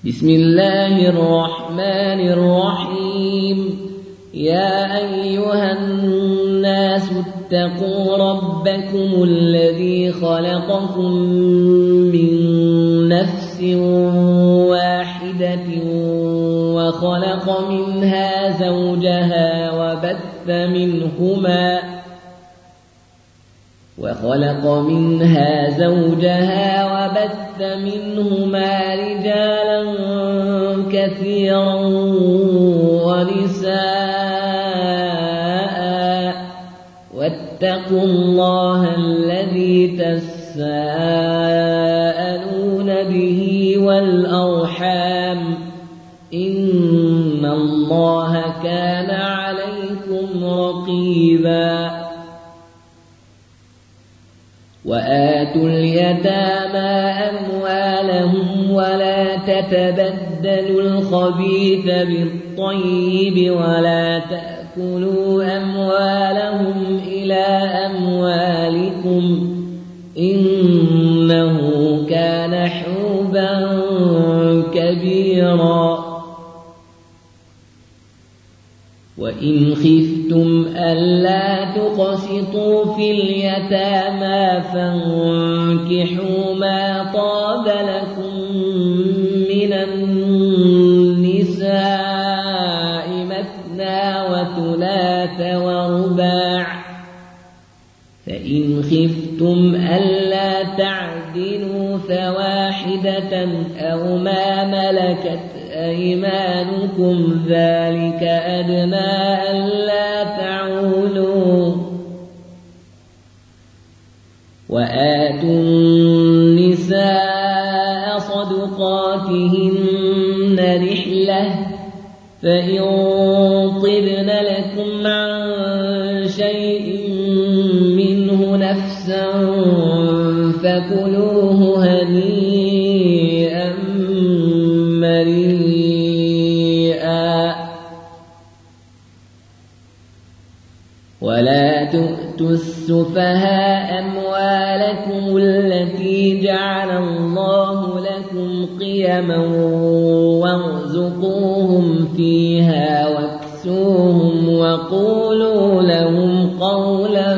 بسم الله الرحمن الرحيم. يا أيها الناس اتقوا ربكم الذي خلقكم من نفس واحدة وخلق منها زوجها وبث منهما رجالا كثيرا ونساء، واتقوا الله الذي تساءلون به والأرحام، إن الله كان عليكم رقيبا. وآتوا اليتامى أموالهم ولا تتبدلوا الخبيث بالطيب ولا تأكلوا أموالهم إلى أموالكم، إنه كان حوبا كبيرا. وإن خفتم ألا تقسطوا في اليتامى فانكحوا ما طاب لكم من النساء مثنى وثلاث ورباع، فإن خفتم ألا تعدلوا فواحدة أو ما ملكت أيمانكم، ذلك أدنى ألا تعولوا. وآتوا النساء صدقاتهن نحلة، فإن طبن لكم عن شيء منه نفسا فكلوه هنيئا مريئا. ولا تؤتوا السفهاء أموالكم التي جعل الله لكم قيما وارزقوهم فيها واكسوهم وقولوا لهم قولا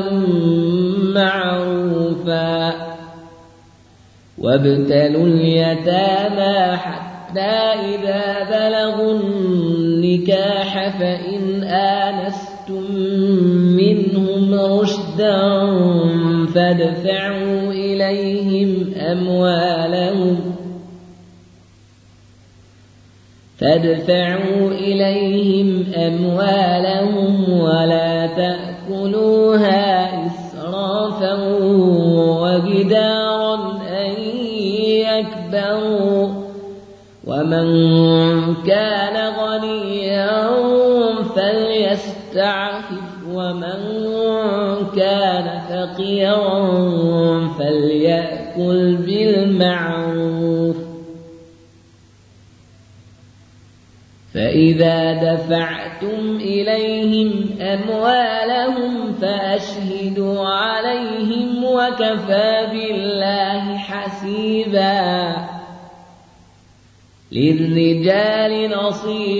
معروفا. وابتلوا اليتامى حتى إذا بلغوا النكاح فإن آنستم منهم رشدا فادفعوا إليهم أموالهم ولا تأكلوها إسرافا وبدارا أن يكبروا، ومن كان غنيا فليستعفف ومن كان فقيرا فليأكل بالمعروف. فإذا دفعتم إليهم أموالهم فأشهدوا عليهم وكفى بالله حسيبا. للرجال نصيب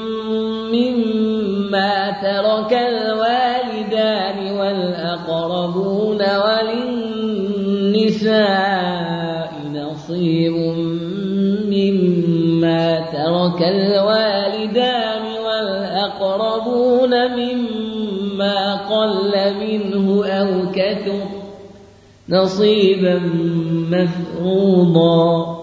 مما ترك الوالدان والأقربون وللنساء نصيب مما ترك الوالدان والأقربون مما قل منه أو كثر نصيبا مفروضا.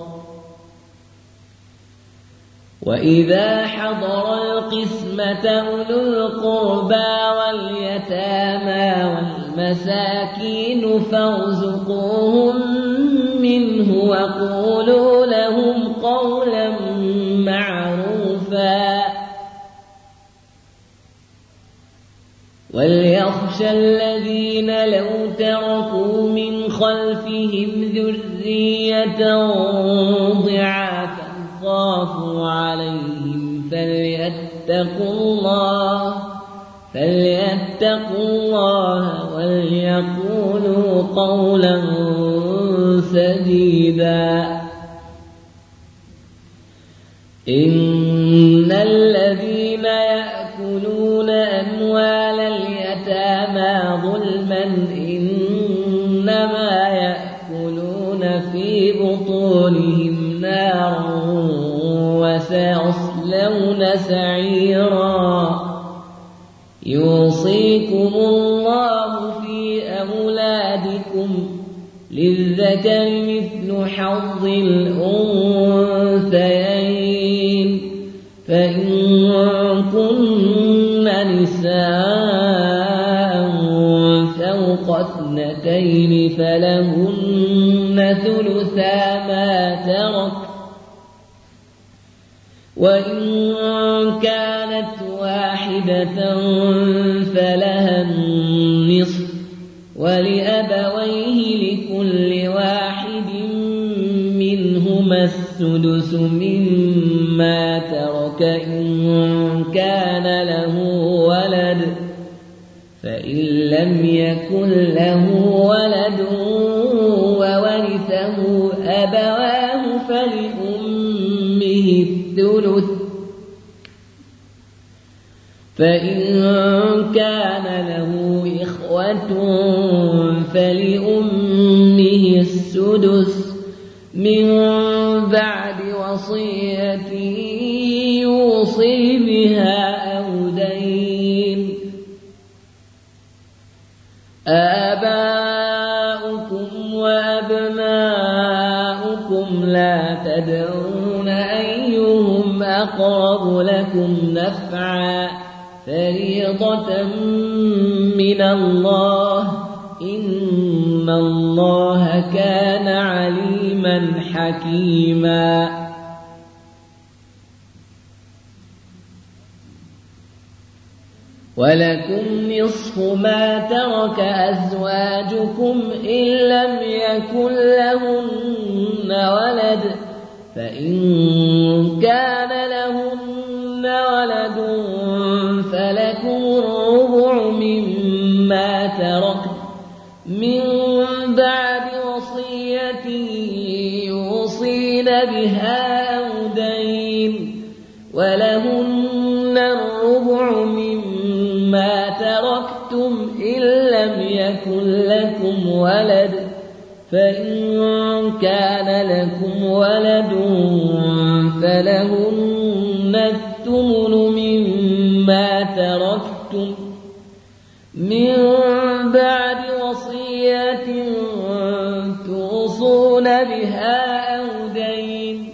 وإذا حضر القسمة أولو القربى واليتامى والمساكين فارزقوهم منه وقولوا لهم قولا معروفا. وليخشى الذين لو تركوا من خلفهم ذرية ضعافا خافوا عليهم فليتقوا الله وليقولوا قولا سديدا. إن الذين يأكلون أموال اليتامى ظلما إنما يأكلون في بطونهم نارا وسيصلون سعيرا يوصيكم الله في أولادكم للذكر مثل حظ الأنثيين فإن كن نساء فوق 2 فلهن ثلثا ما ترك وإن كانت واحدة فلها النصف ولأبويه لكل واحد منهما السدس مما ترك إن كان له ولد فإن لم يكن له ولد وورثه أبواه فلأمه الثلث فإن كان له إخوة فلأمه السدس من بعد وصية يوصي بها أو دين آباؤكم وأبناؤكم لا تدرون أيهم أقرب لكم نفعا فريضة من الله إن الله كان عليما حكيما ولكم نصف ما ترك أزواجكم إن لم يكن لهن ولد فإن كان لهن ولد فلكم الربع مما تركن من بعد وصية يوصين بها أو دين ولهن الربع مما تركتم إن لم يكن لكم ولد فإن كان لكم ولد فلهن الثمن مما تركتم من بعد وصية توصون بها أو دين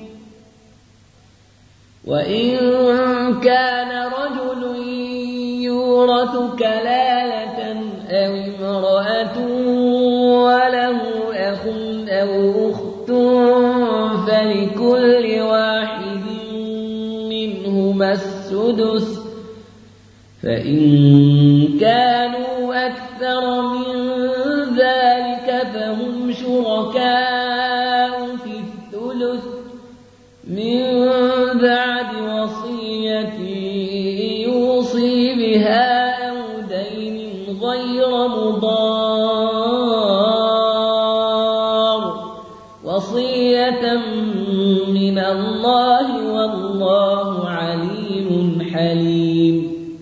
وإن كان رجل يورث كلالة أو امرأة وله أخ أو أخت فلكل واحد منهما السدس فإن كانوا أكثر من ذلك فهم شركاء في الثلث من بعد وصية يوصي بها أو دين غير مضار وصية من الله والله عليم حليم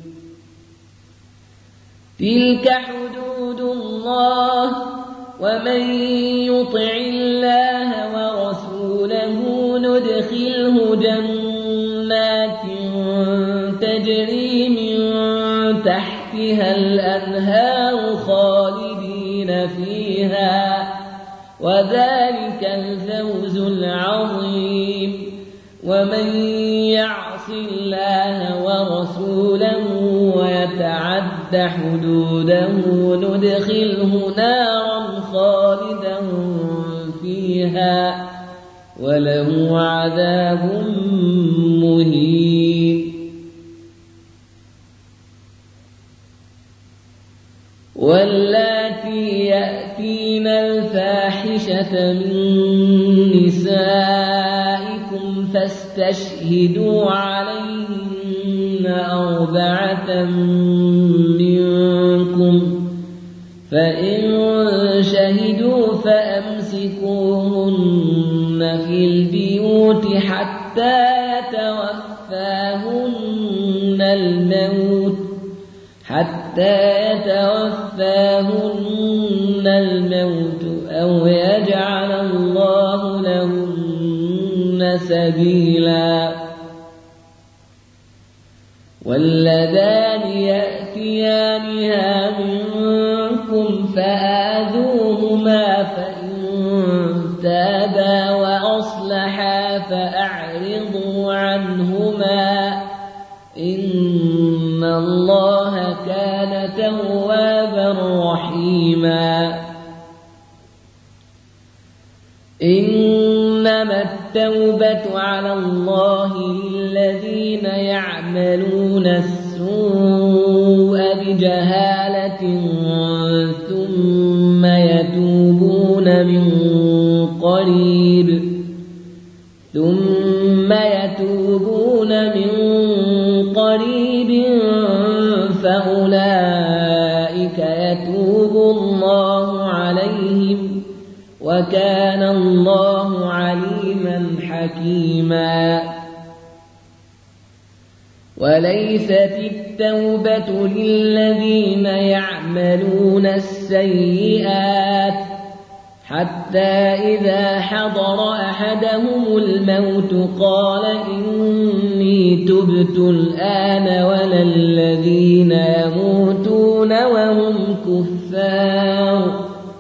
تلك حدود الله ومن يطع الله ورسوله ندخله جنات تجري من تحتها الأنهار خالدين فيها وذلك الفوز العظيم ومن يعص الله ورسوله ويتعد حدوده ندخله نارا خالدا فيها وله عذاب مهين واللاتي يأتين الفاحشة من نسائكم فاستشهدوا عليهن 4 منكم فإن شهدوا فأمسكوهن في البيوت حتى حتى يتوفاهن الموت أو يجعل الله لهن سبيلا. واللذان يأتيانها منكم فآذوهما فإن تابا وأصلحا فأعرضوا عنهما إن الله كان توابا رحيما. إنما التوبة على الله للذين يعملون السوء بجهالة ثم يتوبون من قريب فأولئك يتوب الله عليهم وكان الله عليما حكيما. وليست التوبة للذين يعملون السيئات حتى إذا حضر أحدهم الموت قال إني تبت الآن ولا الذين يموتون وهم كفار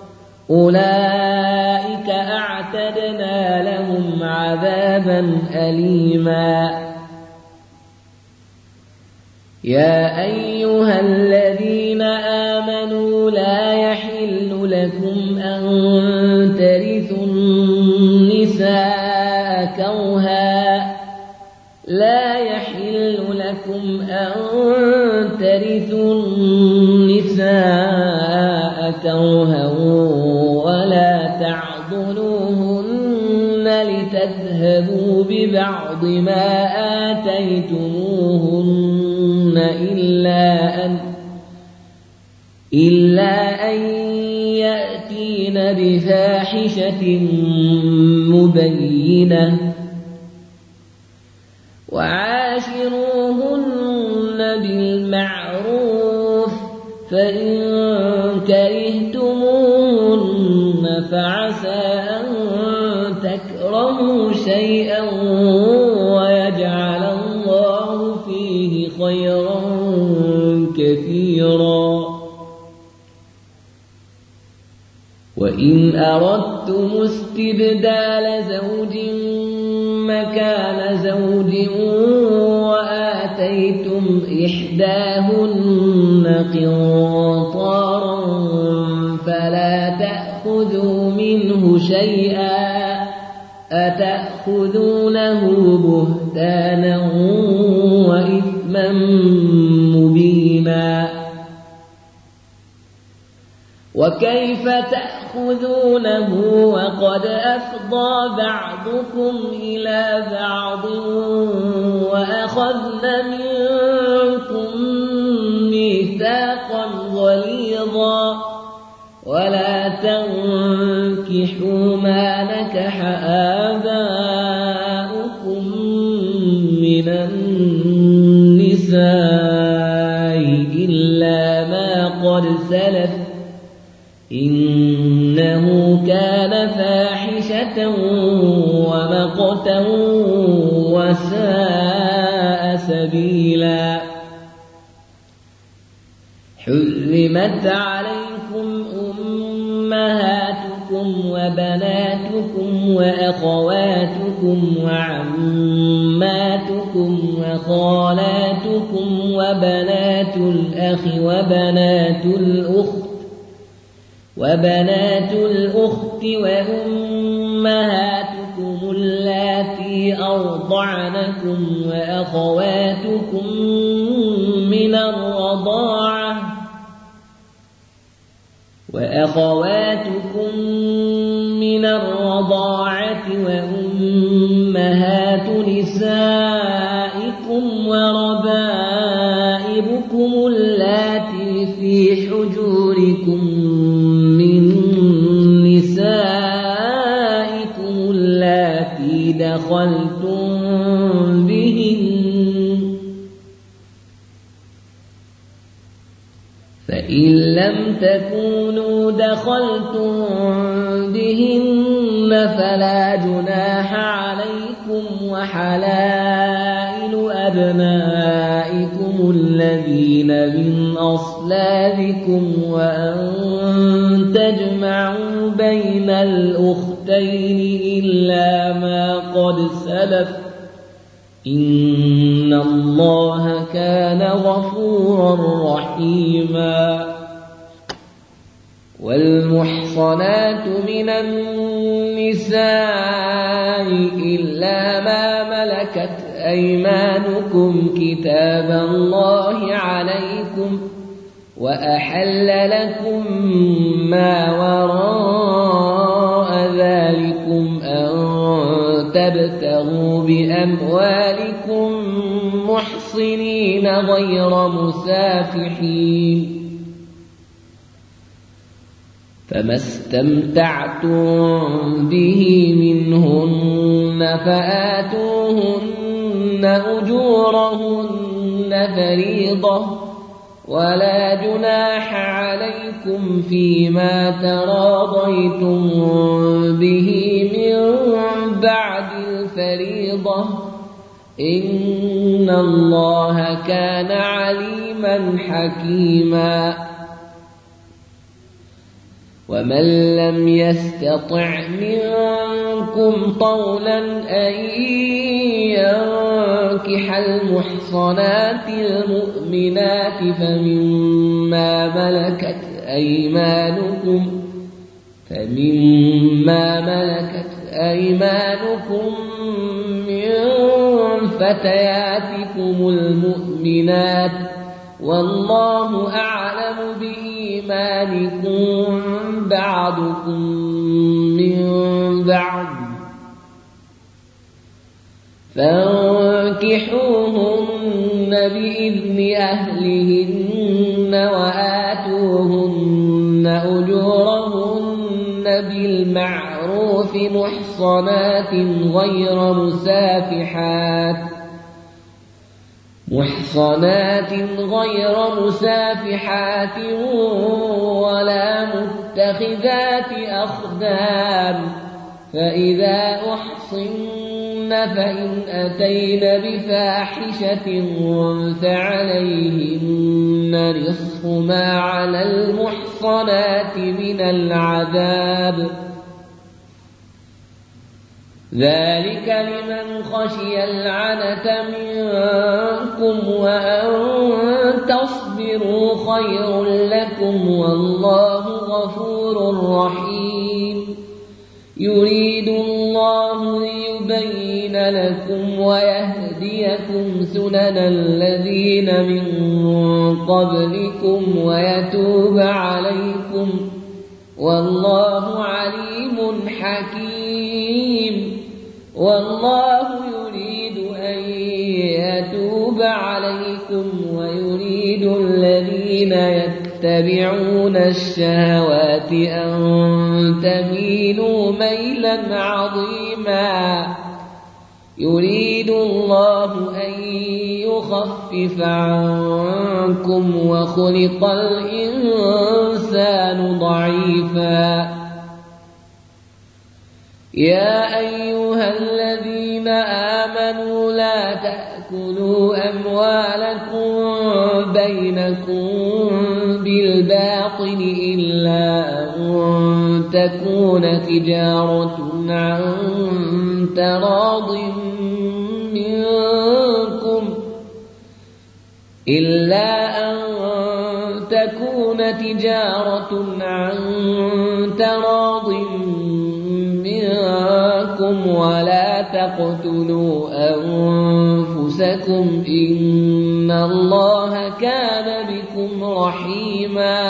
أولئك أعتدنا لهم عذابا أليما. يا أيها الذين آمنوا لا يحل لكم أن ترثوا النساء كرها ولا تعضلوهن لتذهبوا ببعض ما آتيتموهن إلا أن يأتين بفاحشة مبينة وعاشروهن بالمعروف فإن كرهتموهن فعسى أن تكرهوا شيئا ويجعل الله فيه خيرا كثيرا. وإن أردتم استبدال زوج مكان زوج وآتيتم إحداهن قنطارا فلا تأخذوا منه شيئا أتأخذونه بهتانا وإثما مبينا. وكيف تأخذونه وقد أفضى بعضكم إلى بعض وأخذن منكم ميثاقا غليظا ولا تنكحوا ما نكح آباؤكم من النساء إلا ما قد سلف إنه كان فاحشة ومقتا وساء سبيلا. حرمت عليكم أمهاتكم وبناتكم وأخواتكم وعماتكم وخالاتكم وبنات الأخ وبنات الأخت وأمهاتكم اللاتي أرضعنكم وأخواتكم من الرضاعة وأمهات نسائكم وربائبكم اللاتي في حجوركم من نسائكم اللاتي دخلتم فإن لم تكونوا دخلتم بهن فلا جناح عليكم وحلائل أبنائكم الذين من أصلابكم وأن تجمعوا بين الأختين إلا ما قد سلف إن الله كان غفورا رحيما. والمحصنات من النساء إلا ما ملكت أيمانكم كتاب الله عليكم وأحل لكم ما وراء ذلكم أن تبتغوا بأموالكم محصنين غير مسافحين فما استمتعتم به منهن فآتوهن أجورهن فريضة ولا جناح عليكم فيما تراضيتم به من بعد الفريضة إن الله كان عليما حكيما. ومن لم يستطع منكم طولا أن ينكح المحصنات المؤمنات فمما ملكت أيمانكم من فتياتكم المؤمنات والله أعلم بإيمانكم بعضكم من بعض فانكحوهن بإذن أهلهن وآتوهن أجورهن بالمعروف محصنات غير مسافحات ولا متخذات أخدان فإذا أحصن فإن أتين بفاحشة فعليهن نصف ما على المحصنات من العذاب ذلك لمن خشي العنة منكم وأن تصبروا خير لكم والله غفور رحيم. يريد الله ليبين لكم ويهديكم سنن الذين من قبلكم ويتوب عليكم والله عليم حكيم. والله يريد أن يتوب عليكم ويريد الذين يتبعون الشهوات أن تميلوا ميلا عظيما. يريد الله أن يخفف عنكم وخلق الإنسان ضعيفا. يا أيها الذين آمنوا لا تأكلوا أموالكم بينكم بالباطل إلا أن تكون تجارة عن تراض منكم ولا تقتلوا أنفسكم إن الله كان بكم رحيما.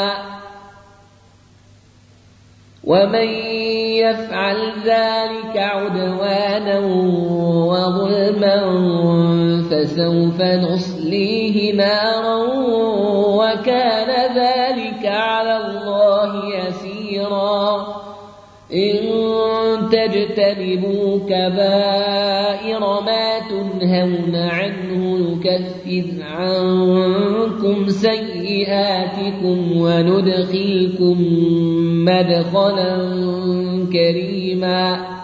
ومن يفعل ذلك عدوانا وظلما فسوف نصليه نارا وكان ذلك على الله يسيرا. إن تجتنبوا كبائر ما تنهون عنه نكفر عنكم سيئاتكم وندخلكم مدخلا كريما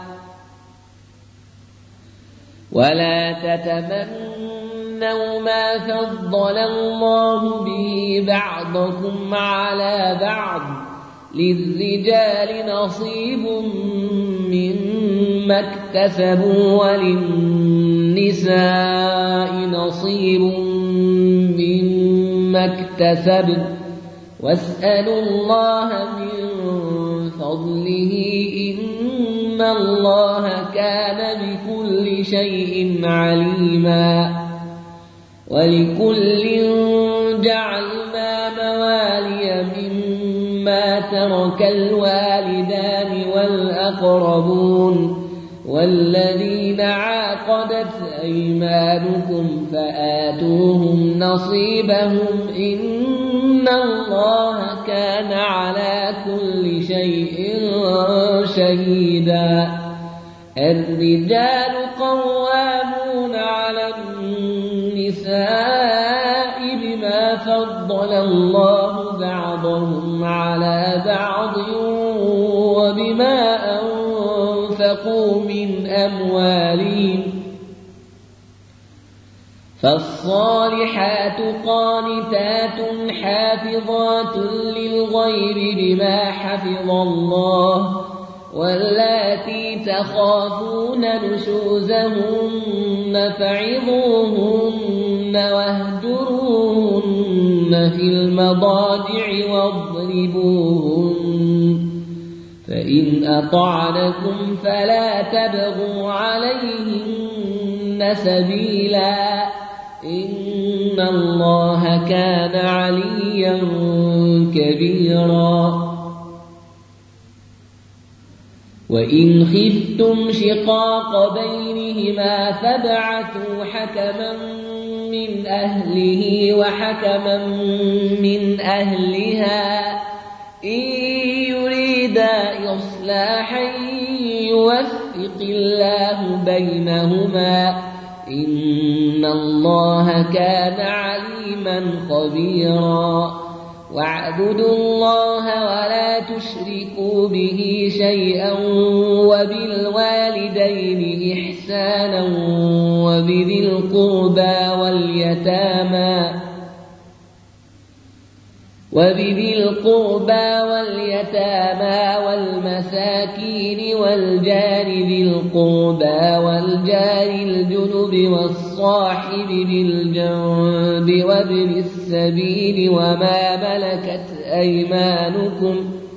ولا تتمنوا ما فضل الله به بعضكم على بعض للرجال نصيب مما اكتسبوا وللنساء نصيب مما اكتسبن واسألوا الله من فضله إن الله كان بكل شيء عليما ولكل جعلنا موالي مما ترك الوالدان والأقربون والذين عاقدت أيمانكم فآتوهم نصيبهم إن الله كان على كل شيء شهيدا الرجال قوامون على النساء بما فضل الله بعضهم على بعض وبما أنفقوا من أموالهم فالصالحات قانتات حافظات للغيب بما حفظ الله واللاتي تخافون نشوزهن فعظوهن واهجروهن في المضاجع واضربوهن فإن أطعنكم فلا تبغوا عليهن سبيلا إن الله كان عليا كبيرا وإن خفتم شقاق بينهما فابعثوا حكما من أهله وحكما من أهلها إن يريدا إصلاحا يوفق الله بينهما إن الله كان عليما خبيرا واعبدوا الله ولا تشركوا به شيئا وبالوالدين إحسانا وبذي القربى واليتامى والمساكين والجار ذي القربى والجار الجنب والصاحب بالجنب وابن السبيل وما ملكت أيمانكم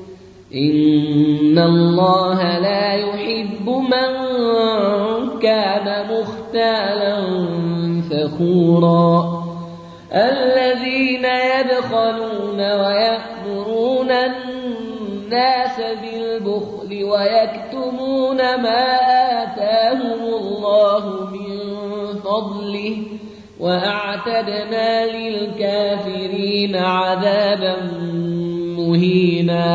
إن الله لا يحب من كان مختالا فخورا الذين يبخلون ويأمرون الناس بالبخل ويكتمون ما آتاهم الله من فضله وأعتدنا للكافرين عذابا مهينا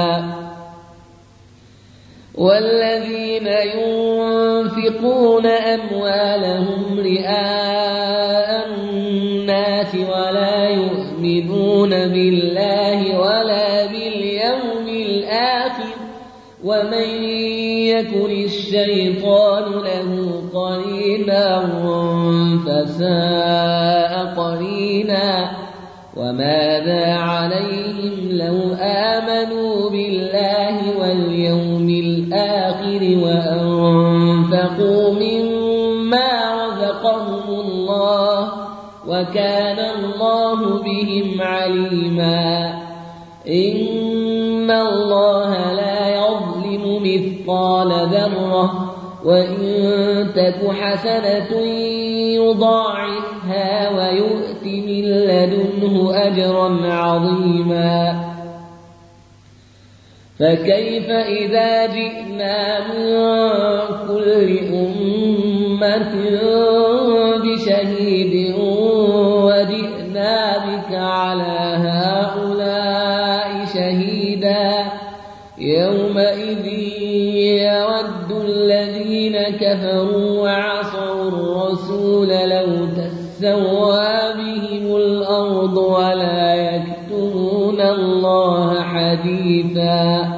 والذين ينفقون أموالهم رئاء الناس ولا يؤمنون بالله ولا باليوم الآخر ومن يكن الشيطان له قرينا فساء قرينا وماذا عليهم لو آمنوا بالله واليوم الآخر وأنفقوا مما رزقهم الله وكان الله بهم عليما إن الله لا يظلم مثقال ذرة وإن تك حسنة يضاعفها ويؤت من لدنه أجرا عظيما فكيف إذا جئنا من كل أمة بشهيد وجئنا بك على هؤلاء شهيدا يومئذ يود الذين كفروا وعصوا الرسول تسوى بهم الأرض ولا يكتمون الله حديثا.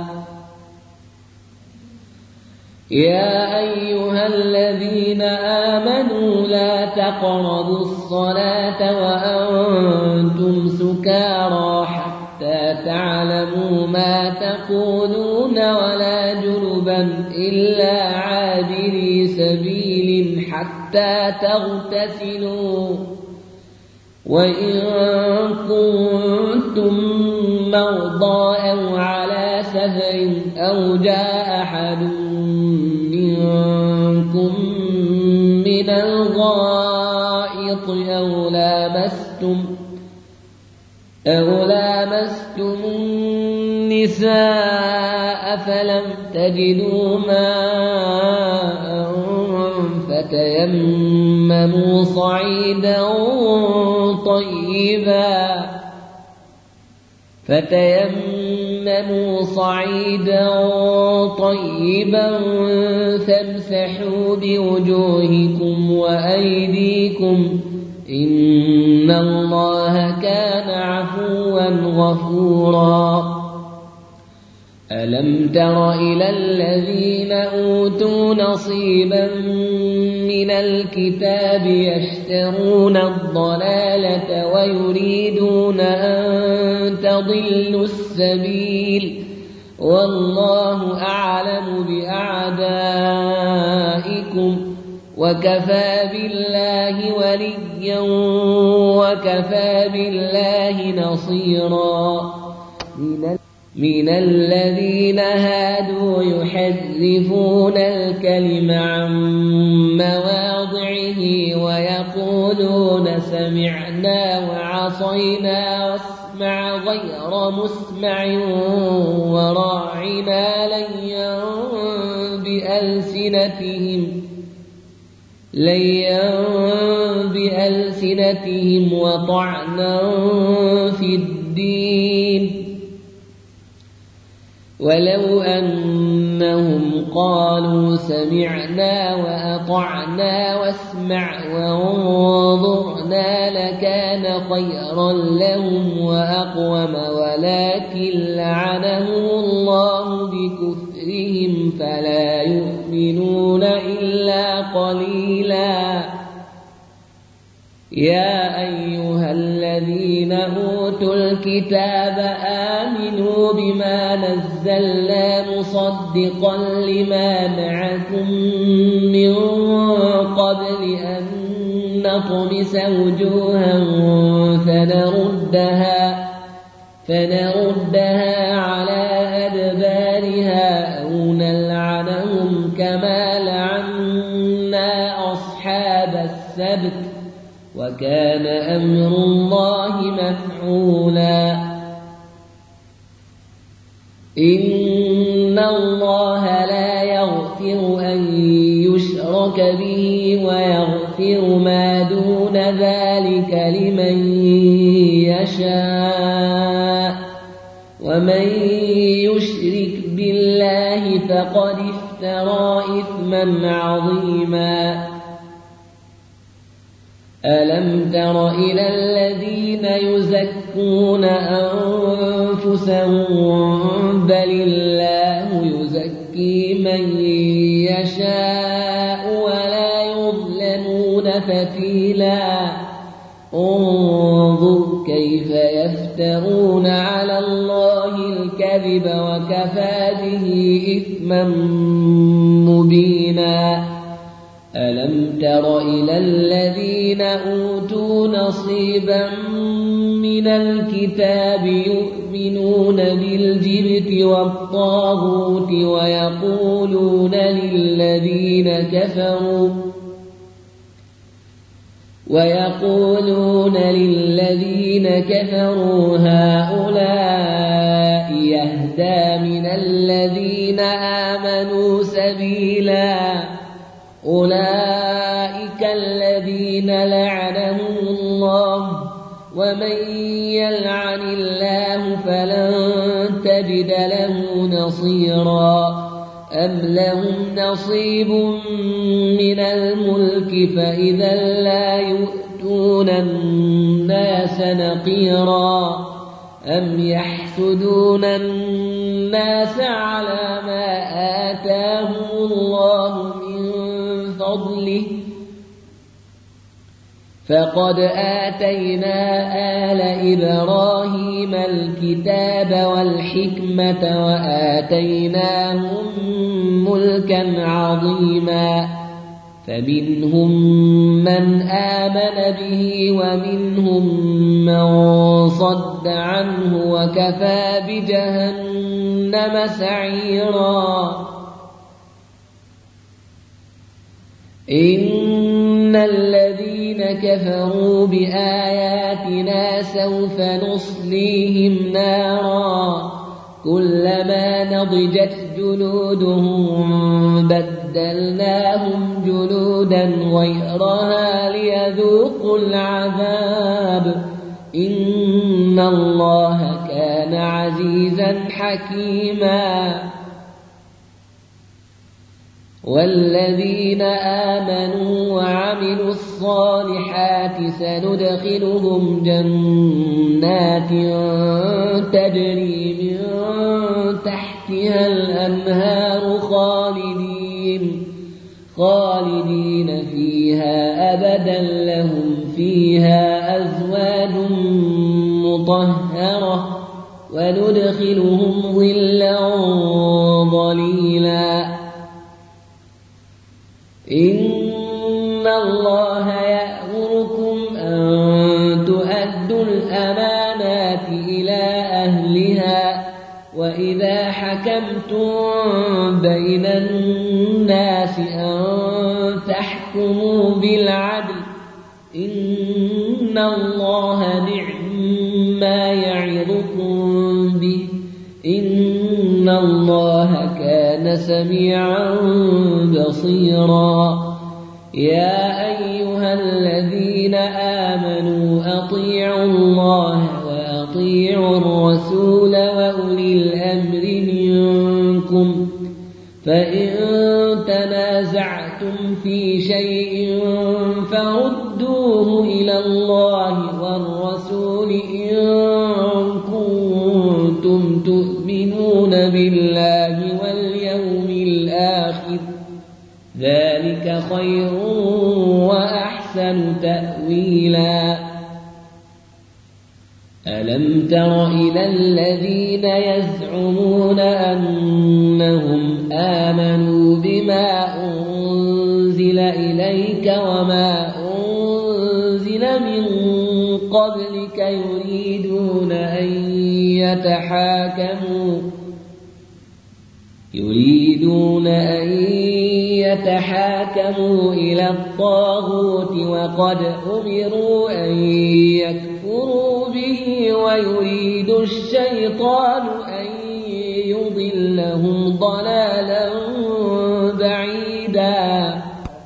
يا أيها الذين آمنوا لا تقربوا الصلاة وأنتم سكارى حتى تعلموا ما تقولون ولا جنبا إلا عابري سبيل حتى تغتسلوا، وإن كنتم مرضى أو على سفر أو جاء أحد منكم من الغائط أو لامستم النساء فلم تجدوا ماء فتيمموا صعيدا طيبا فامسحوا بوجوهكم وأيديكم إن الله كان عفوا غفورا. ألم تر إلى الذين أوتوا نصيبا من الكتاب يشترون الضلالة ويريدون أن تضلوا السبيل، والله أعلم بأعدائكم وكفى بالله وليا وكفى بالله نصيرا. من الذين هادوا يحرفون الكلم عن مواضعه ويقولون سمعنا وعصينا واسمع غير مسمع وراعنا ليا بألسنتهم وطعنا في الدين، ولو أنهم قالوا سمعنا وأطعنا واسمع وانظرنا لكان خيرا لهم وأقوم، ولكن لعنهم الله بكفرهم فلا يؤمنون إلا قليلا. يا أيها الذين أوتوا الكتاب آمنوا بما نزلنا مصدقا لما معكم من قبل أن نطمس وجوها فنردها على أدبارها أو نلعنهم كما لعنا أصحاب السبت وكان أمر الله مفعولا. إن الله لا يغفر أن يشرك به ويغفر ما دون ذلك لمن يشاء، ومن يشرك بالله فقد افترى إثما عظيما. ألم تر إلى الذين يزكون أنفسهم بل الله يزكي من يشاء ولا يظلمون فتيلا. انظر كيف يفترون على الله الكذب وكفى به إثما مبينا. ألم تر إلى الذين أوتوا نصيبا من الكتاب يؤمنون بالجبت والطاغوت ويقولون للذين كفروا هؤلاء يهدى من الذين آمنوا سبيلا. أولئك الذين لعنهم الله، ومن يلعن الله فلن تجد له نصيرا. أم لهم نصيب من الملك فإذا لا يؤتون يؤتون الناس نقيرا أم يحسدون الناس على ما آتاهم الله من فضله فقد آتينا آل إبراهيم الكتاب والحكمة وآتيناهم ملكا عظيما فمنهم من آمن به ومنهم من صد عنه وكفى بجهنم سعيرا إن الذين كفروا بآياتنا سوف نصليهم نارا كلما نضجت جلودهم بدلناهم جلودا غيرها ليذوقوا العذاب إن الله كان عزيزا حكيما والذين آمنوا وعملوا الصالحات سندخلهم جنات تجري من تحتها الأنهار خالدين فيها أبدا لهم فيها أزواج مطهرة وندخلهم ظلا ظليلا إن الله يأمركم أن تؤدوا الأمانات إلى أهلها وإذا حكمتم بين الناس أن تحكموا بالعدل إن الله نعما يعظكم به إن الله كان سميعا بصيرا يا أيها الذين آمنوا أطيعوا الله وأطيعوا الرسول وأولي الأمر منكم فإن تنازعتم في شيء فردوه إلى الله والرسول إن كنتم تؤمنون بالله واليوم الآخر ذلك خير وأحسن تأويلا ألم تر إلى الذين يزعمون أنهم آمنوا بما أنزل إليك وما أنزل من قبلك يريدون أن يتحاكموا إلى الطاغوت وقد أمروا أن يكفروا به ويريد الشيطان أن يضلهم ضلالا بعيدا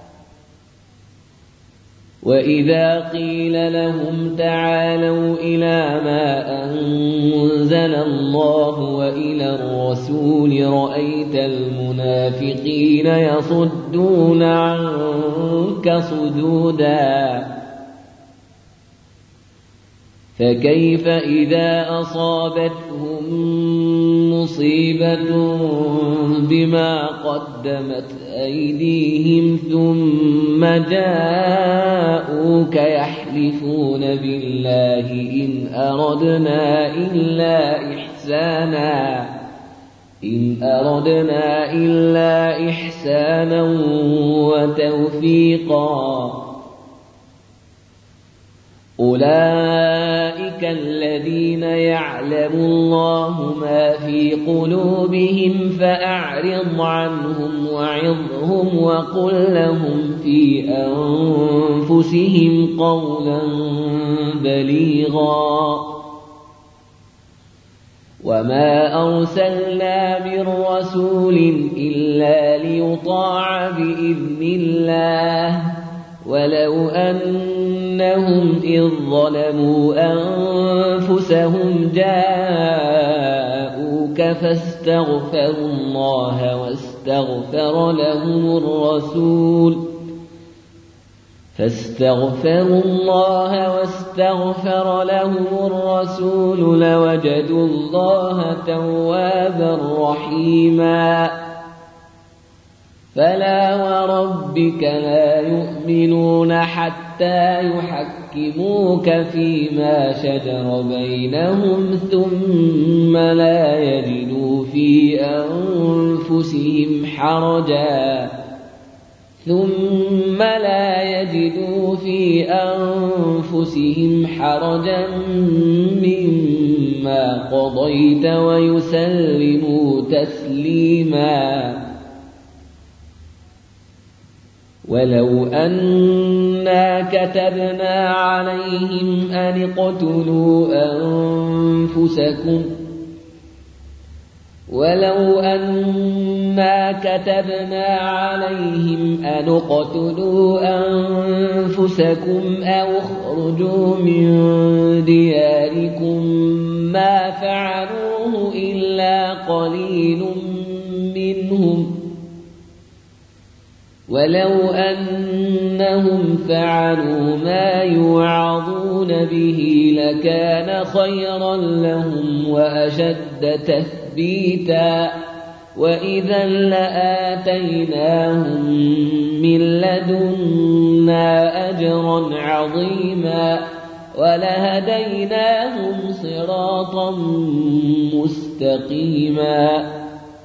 وإذا قيل لهم تعالوا إلى ما أنزل الله وإلى الرسول رأيت المنافقين يصدون عنك صدودا فكيف إذا أصابتهم مصيبة بما قدمت أيديهم ثم جاءوك يحلفون بالله إن أردنا إلا إحسانا وتوفيقا أولئك الذين يعلم الله ما في قلوبهم فأعرض عنهم وعظهم وقل لهم في أنفسهم قولا بليغا وما أرسلنا من رسول إلا ليطاع بإذن الله ولو أنهم إذ ظلموا أنفسهم جاءوك فاستغفروا الله واستغفر لهم الرسول فاستغفروا الله واستغفر لهم الرسول لوجدوا الله توابا رحيما فلا وربك لا يؤمنون حتى يحكموك فيما شجر بينهم ثم لا يجدوا في أنفسهم حرجا مما قضيت ويسلموا تسليما ولو أنا كتبنا عليهم أن اقتلوا أنفسكم أو اخرجوا من دياركم ما فعلوه إلا قليل منهم ولو أنهم فعلوا ما يوعظون به لكان خيرا لهم وأشد تثبيتا وإذا لآتيناهم من لدنا أجرا عظيما ولهديناهم صراطا مستقيما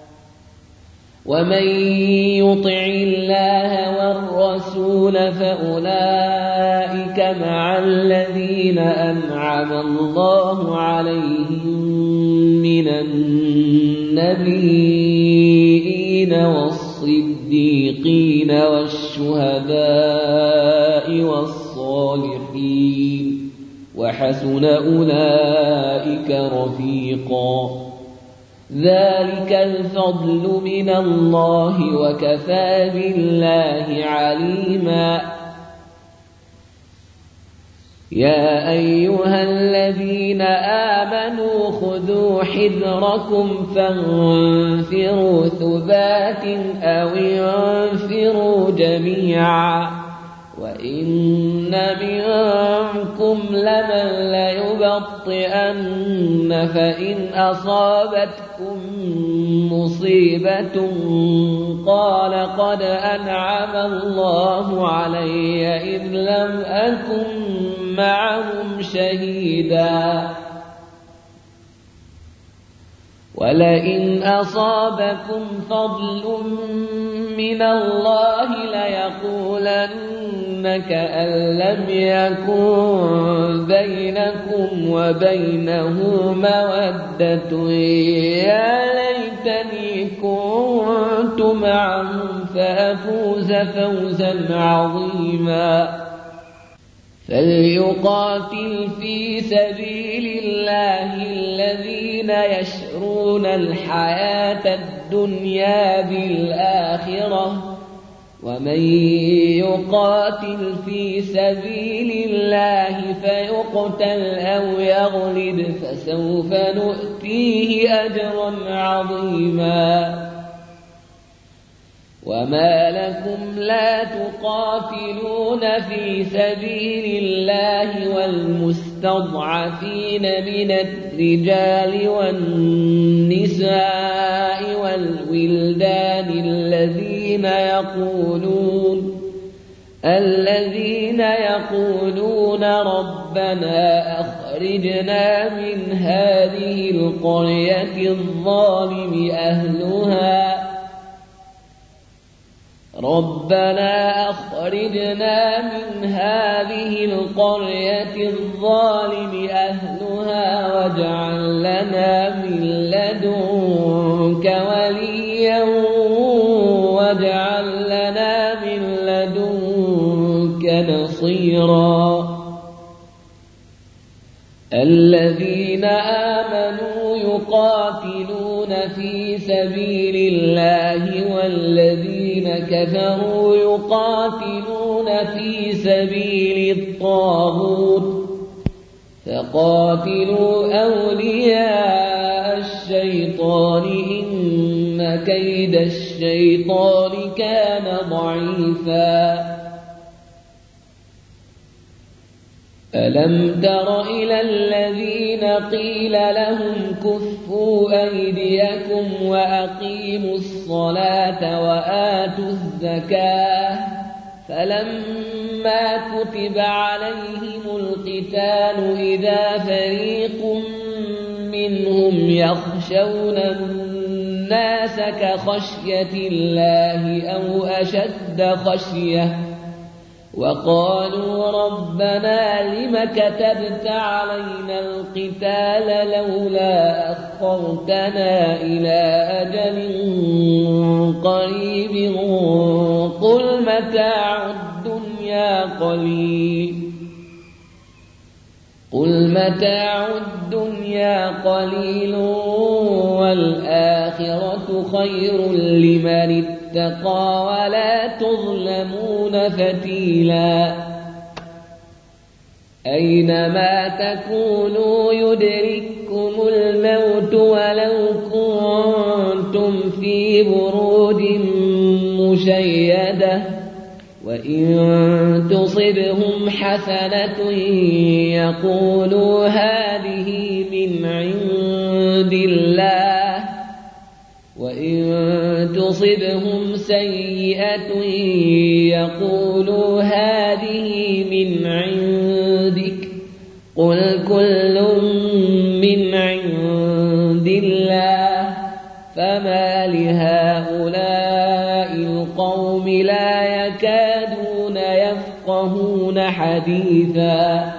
ومن يطع الله والرسول فأولئك مع الذين أنعم الله عليهم من النبيين والصديقين والشهداء والصالحين وحسن أولئك رفيقا ذلك الفضل من الله وكفى بالله عليما يا أيها الذين آمنوا خذوا حذركم فانفروا ثبات أو انفروا جميعا وإن منكم لمن ليبطئن فإن أصابتكم مصيبة قال قد أنعم الله علي إذ لم أكن معهم شهيدا ولئن أصابكم فضل من الله ليقولن كأن لم يكن بينكم وبينه مودة يا ليتني كنت معهم فأفوز فوزا عظيما فليقاتل في سبيل الله الذين يشرون الحياة الدنيا بالآخرة ومن يقاتل في سبيل الله فيقتل أو يغلب فسوف نؤتيه أجرا عظيما وما لكم لا تقاتلون في سبيل الله والمستضعفين من الرجال والنساء والولدان الذين يقولون ربنا أخرجنا من هذه القرية الظالم أهلها واجعل لنا من لدنك وليا واجعل لنا من لدنك نصيرا الذين آمنوا يقاتلون في سبيل الله والذين كفروا يقاتلون في سبيل الطاغوت فقاتلوا أولياء الشيطان إن كيد الشيطان كان ضعيفا ألم تر إلى الذين قيل لهم كفوا أيديكم وأقيموا الصلاة وآتوا الزكاة فلما كتب عليهم القتال إذا فريق منهم يخشون الناس كخشية الله أو أشد خشية وقالوا ربنا لم كتبت علينا القتال لولا أخرتنا إلى أجل قريب قل متاع الدنيا قليل والآخرة خير لمن اتقى ولا تظلمون فتيلا أينما تكونوا يدرككم الموت ولو كنتم في بروج مشيدة وإن تصبهم حسنة يقولوا هذه من عند الله وإن تصبهم سيئة يقولوا هذه من عندك قل كل من عند الله فما لهؤلاء القوم لا يكادون يفقهون حديثا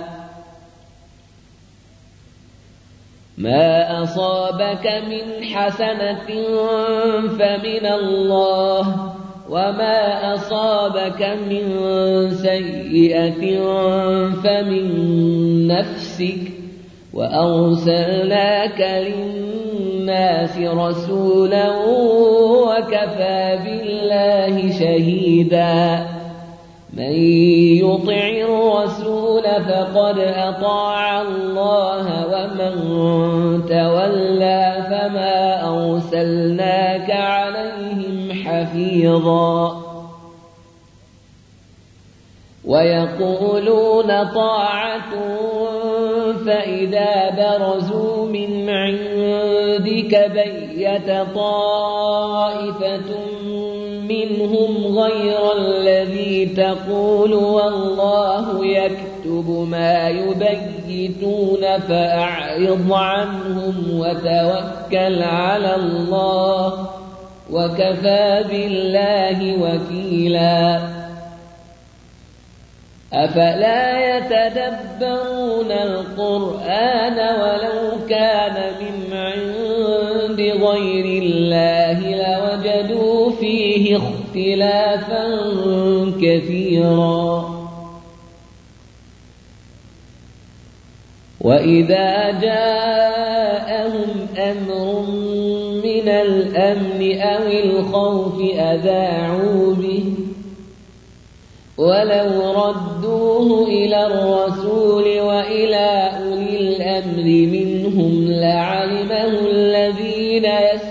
ما أصابك من حسنة فمن الله وما أصابك من سيئة فمن نفسك وأرسلناك للناس رسولا وكفى بالله شهيدا من يطع الرسول فقد أطاع الله ومن تولى فما أرسلناك عليهم حفيظا ويقولون طاعة فإذا برزوا من عندك بيت طائفة منهم غير الذي تقول والله يكتب ما يبيتون فأعرض عنهم وتوكل على الله وكفى بالله وكيلا أفلا يتدبرون القرآن ولو كان من عند غير الله لوجدوا فيه اختلافا كثيرا وإذا جاءهم أمر من الأمن أو الخوف أذاعوا به ولو ردوه إلى الرسول وإلى أولي الأمر منهم لعلمه الذين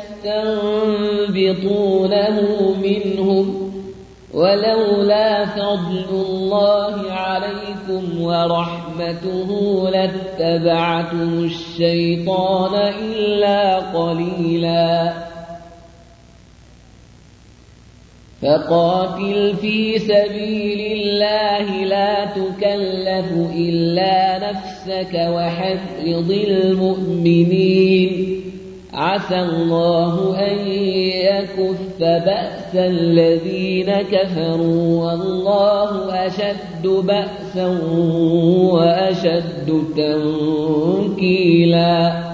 يستنبطونه منهم ولولا فضل الله عليكم ورحمته لاتبعتم الشيطان إلا قليلا فقاتل في سبيل الله لا تكلف إلا نفسك وحرض المؤمنين عسى الله أن يكف بأس الذين كفروا والله أشد بأسا وأشد تنكيلا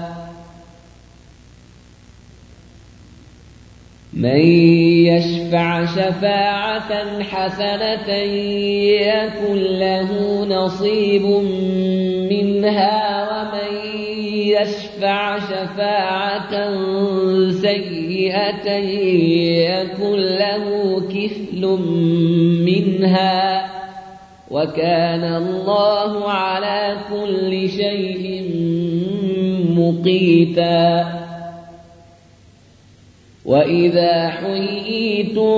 من يشفع شفاعة حسنة يكن له نصيب منها ومن يشفع شفاعة سيئة يكن له كفل منها وكان الله على كل شيء مقيتا وإذا حييتم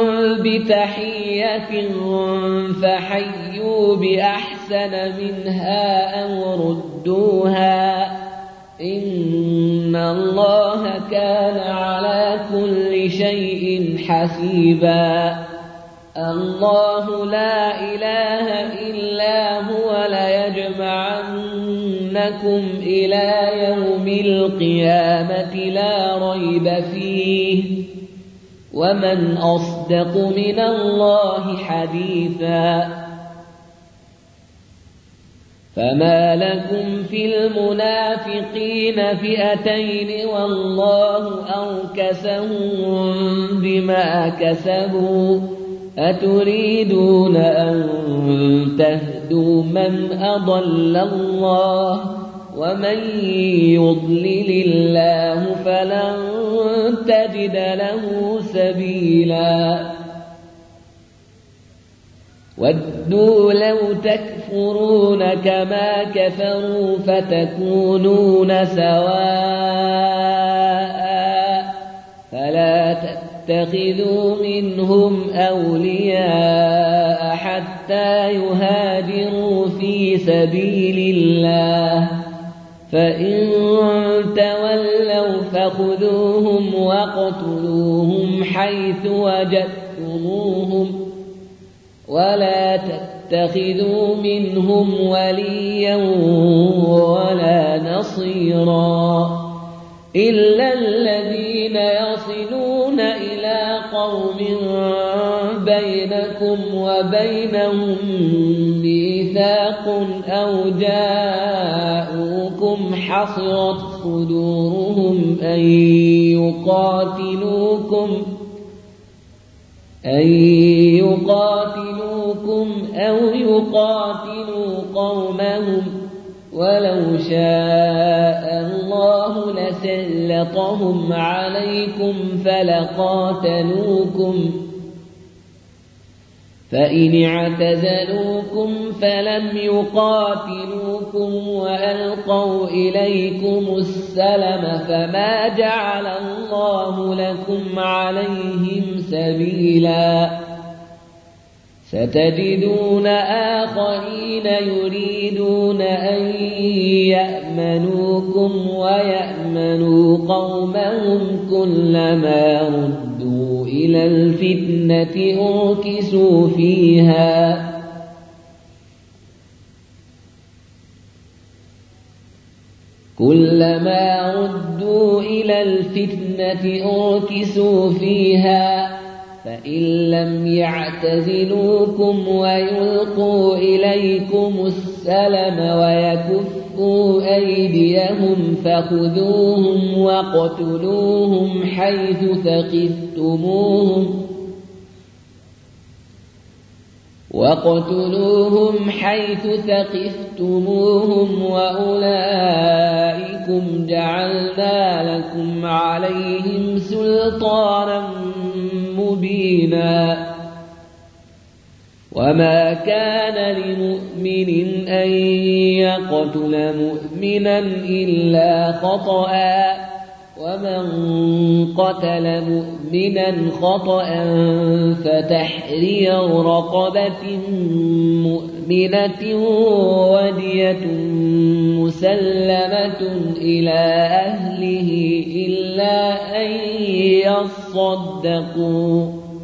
بتحية فحيوا بأحسن منها أو ردوها إن الله كان على كل شيء حسيبا. الله لا إله إلا هو ليجمعنكم إلى يوم القيامة لا ريب فيه ومن أصدق من الله حديثا. فما لكم في المنافقين فئتين والله أركسهم بما كسبوا أتريدون أن تهدوا من أضل الله ومن يضلل الله فلن تجد له سبيلا. ودوا لو تكفرون كما كفروا فتكونون سواء فلا تتخذوا منهم أولياء حتى يهاجروا في سبيل الله فإن تولوا فخذوهم واقتلوهم حيث وجدتموهم ولا تتخذوا منهم وليا ولا نصيرا إلا الذين يصلون إلى قوم بينكم وبينهم ميثاق أو جاءوكم حصرت صدورهم أن يقاتلوكم أو يقاتلوا قومهم ولو شاء الله لسلطهم عليكم فلقاتلوكم فإن اعتزلوكم فلم يقاتلوكم وألقوا إليكم السلم فما جعل الله لكم عليهم سبيلا. ستجدون آخرين يريدون أن يأمنوكم ويأمنوا قومهم كلما ردوا إلى الفتنة أركسوا فيها فإن لم يعتزلوكم ويلقوا إليكم السلم ويكفوا أيديهم فخذوهم واقتلوهم حيث ثقفتموهم وأولئكم جعلنا لكم عليهم سلطانا مبينا. وما كان لمؤمن أن يقتل مؤمنا إلا خطأ ومن قتل مؤمنا خطأ فتحرير رقبة مؤمنة ودية مسلمة إلى أهله إلا أن يصدقوا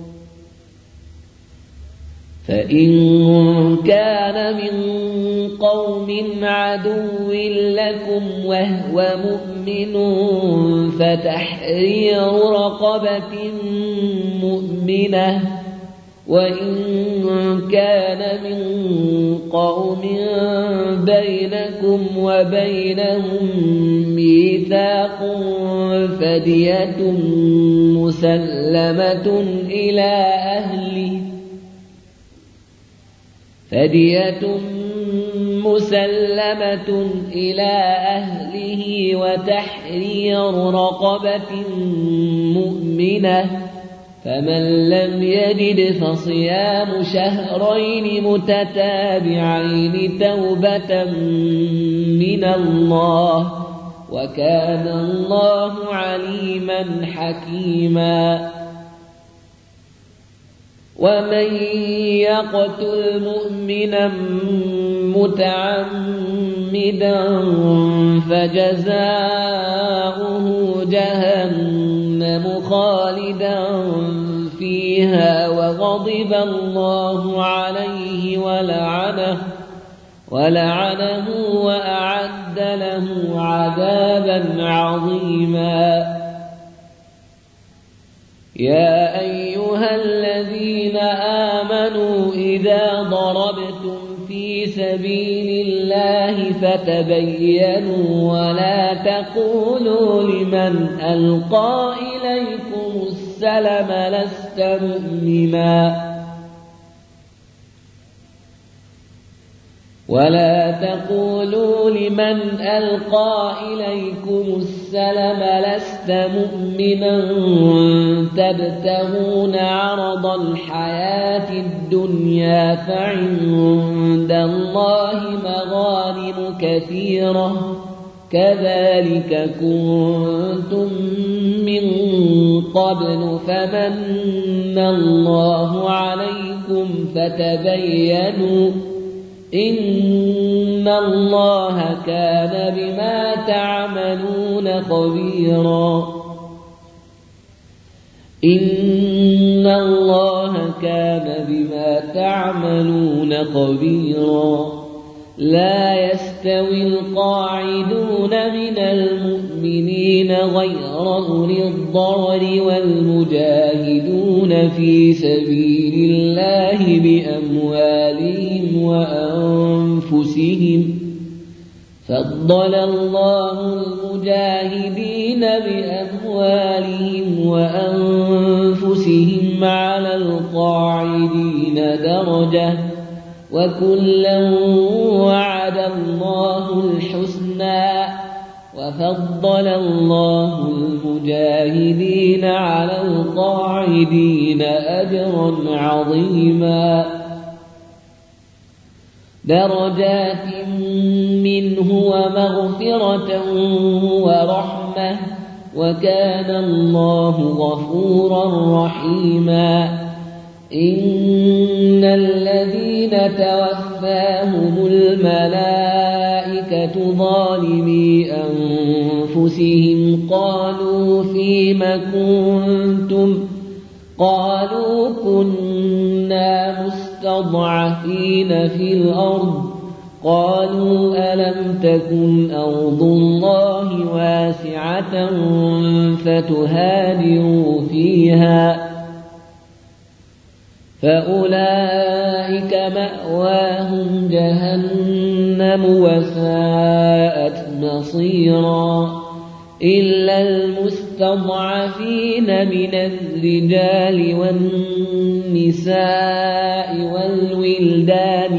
فإن كان من قوم عدو لكم وهو مؤمن فتحرير رقبة مؤمنة وإن كان من قوم بينكم وبينهم ميثاق فدية مسلمة إلى أهله وتحرير رقبة مؤمنة فمن لم يجد فصيام شهرين متتابعين توبة من الله وكان الله عليما حكيما ومن يقتل مؤمنا متعمدا فجزاؤه جهنم خالدا فيها وغضب الله عليه ولعنه وأعد له عذابا عظيما يا أيها الذين آمنوا إذا ضربتم في سبيل الله فتبينوا ولا تقولوا لمن ألقى إليكم السلم لست مؤمنا تبتغون عرض الحياة الدنيا فعند الله مغانم كثيرة كذلك كنتم من قبل فمن الله عليكم فتبينوا إن الله كان بما تعملون خبيرا لا يستوي القاعدون من المؤمنين غير أولي الضرر والمجاهدون في سبيل الله بأموالهم وأنفسهم فضل الله المجاهدين بأموالهم وأنفسهم على القاعدين درجة وكلا وعد الله الحسنى وفضل الله المجاهدين على القاعدين أجرا عظيما درجات منه ومغفرة ورحمة وكان الله غفورا رحيما إن الذين توفاهم الملائكة ظالمي أنفسهم قالوا فيم كنتم قالوا كنا مستضعفين في الأرض قالوا ألم تكن أرض الله واسعة فتهاجروا فيها فأولئك مأواهم جهنم وساءت مصيرا إلا المستضعفين من الرجال والنساء والولدان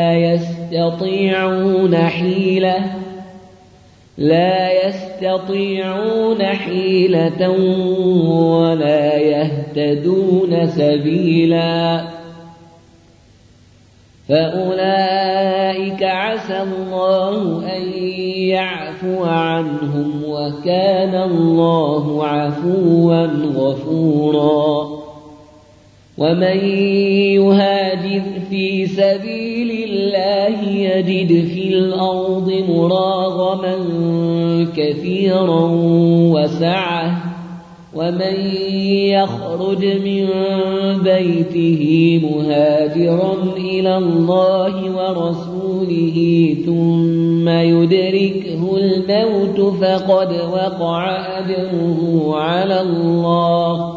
لا يستطيعون حيلة ولا يهتدون سبيلا فأولئك عسى الله أن يعفو عنهم وكان الله عفوا غفورا ومن يهاجر في سبيل الله يجد في الأرض مراغما كثيرا وسعة ومن يخرج من بيته مهاجرا إلى الله ورسوله ثم يدركه الموت فقد وقع أجره على الله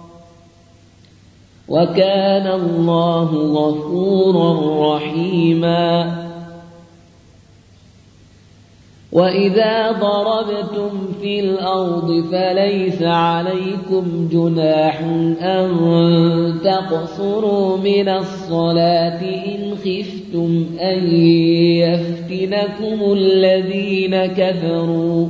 وكان الله غفورا رحيما وإذا ضربتم في الأرض فليس عليكم جناح أن تقصروا من الصلاة إن خفتم أن يفتنكم الذين كفروا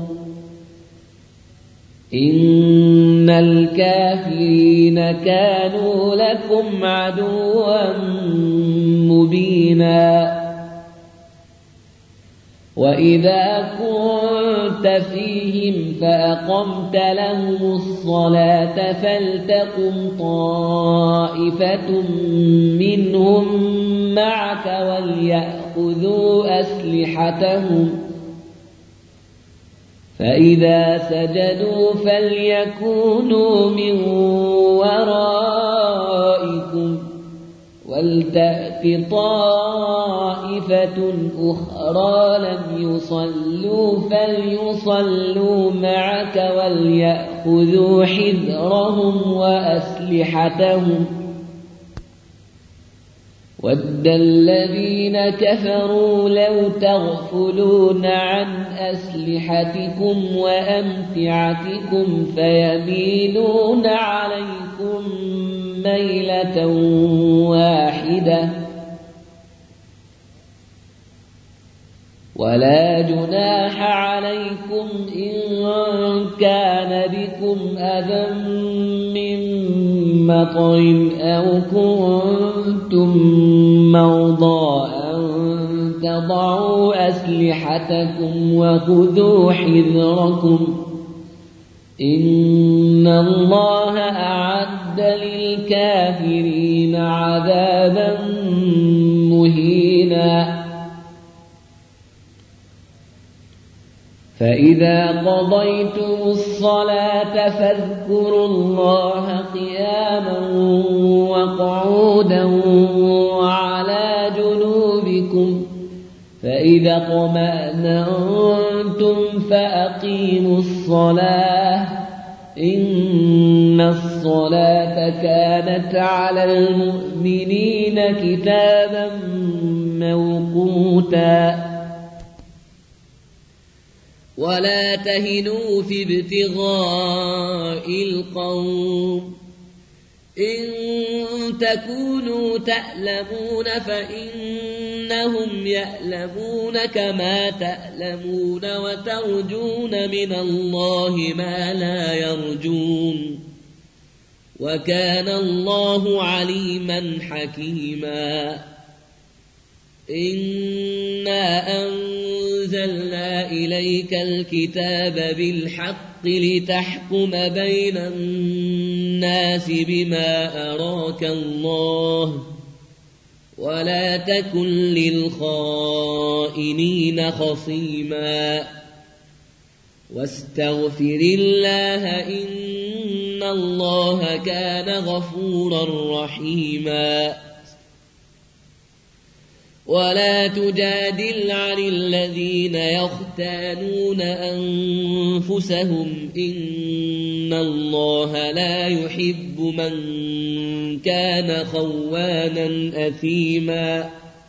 إن الكافرين كانوا لكم عدوا مبينا وإذا كنت فيهم فأقمت لهم الصلاة فلتقم طائفة منهم معك وليأخذوا أسلحتهم فإذا سجدوا فليكونوا من ورائكم ولتأت طائفة أخرى لم يصلوا فليصلوا معك وليأخذوا حذرهم وأسلحتهم ود الذين كفروا لو تغفلون عن أسلحتكم وأمتعتكم فيميلون عليكم ميلة واحدة ولا جناح عليكم إن كان بكم أذى من مطر أو كنتم مرضى أن تضعوا أسلحتكم وخذوا حذركم إن الله أعد للكافرين عذابا مهينا فإذا قضيتم الصلاة فاذكروا الله قياما وقعودا وعلى جنوبكم فإذا اطمأننتم فأقيموا الصلاة إن الصلاة كانت على المؤمنين كتابا موقوتا ولا تهنوا في ابتغاء القوم إن تكونوا تألمون فإنهم يألمون كما تألمون وترجون من الله ما لا يرجون وكان الله عليما حكيما إنا أنزلنا إليك الكتاب بالحق لتحكم بين الناس بما أراك الله ولا تكن للخائنين خصيما واستغفر الله إن الله كان غفورا رحيما ولا تجادل عن الذين يختانون أنفسهم إن الله لا يحب من كان خوانا أثيما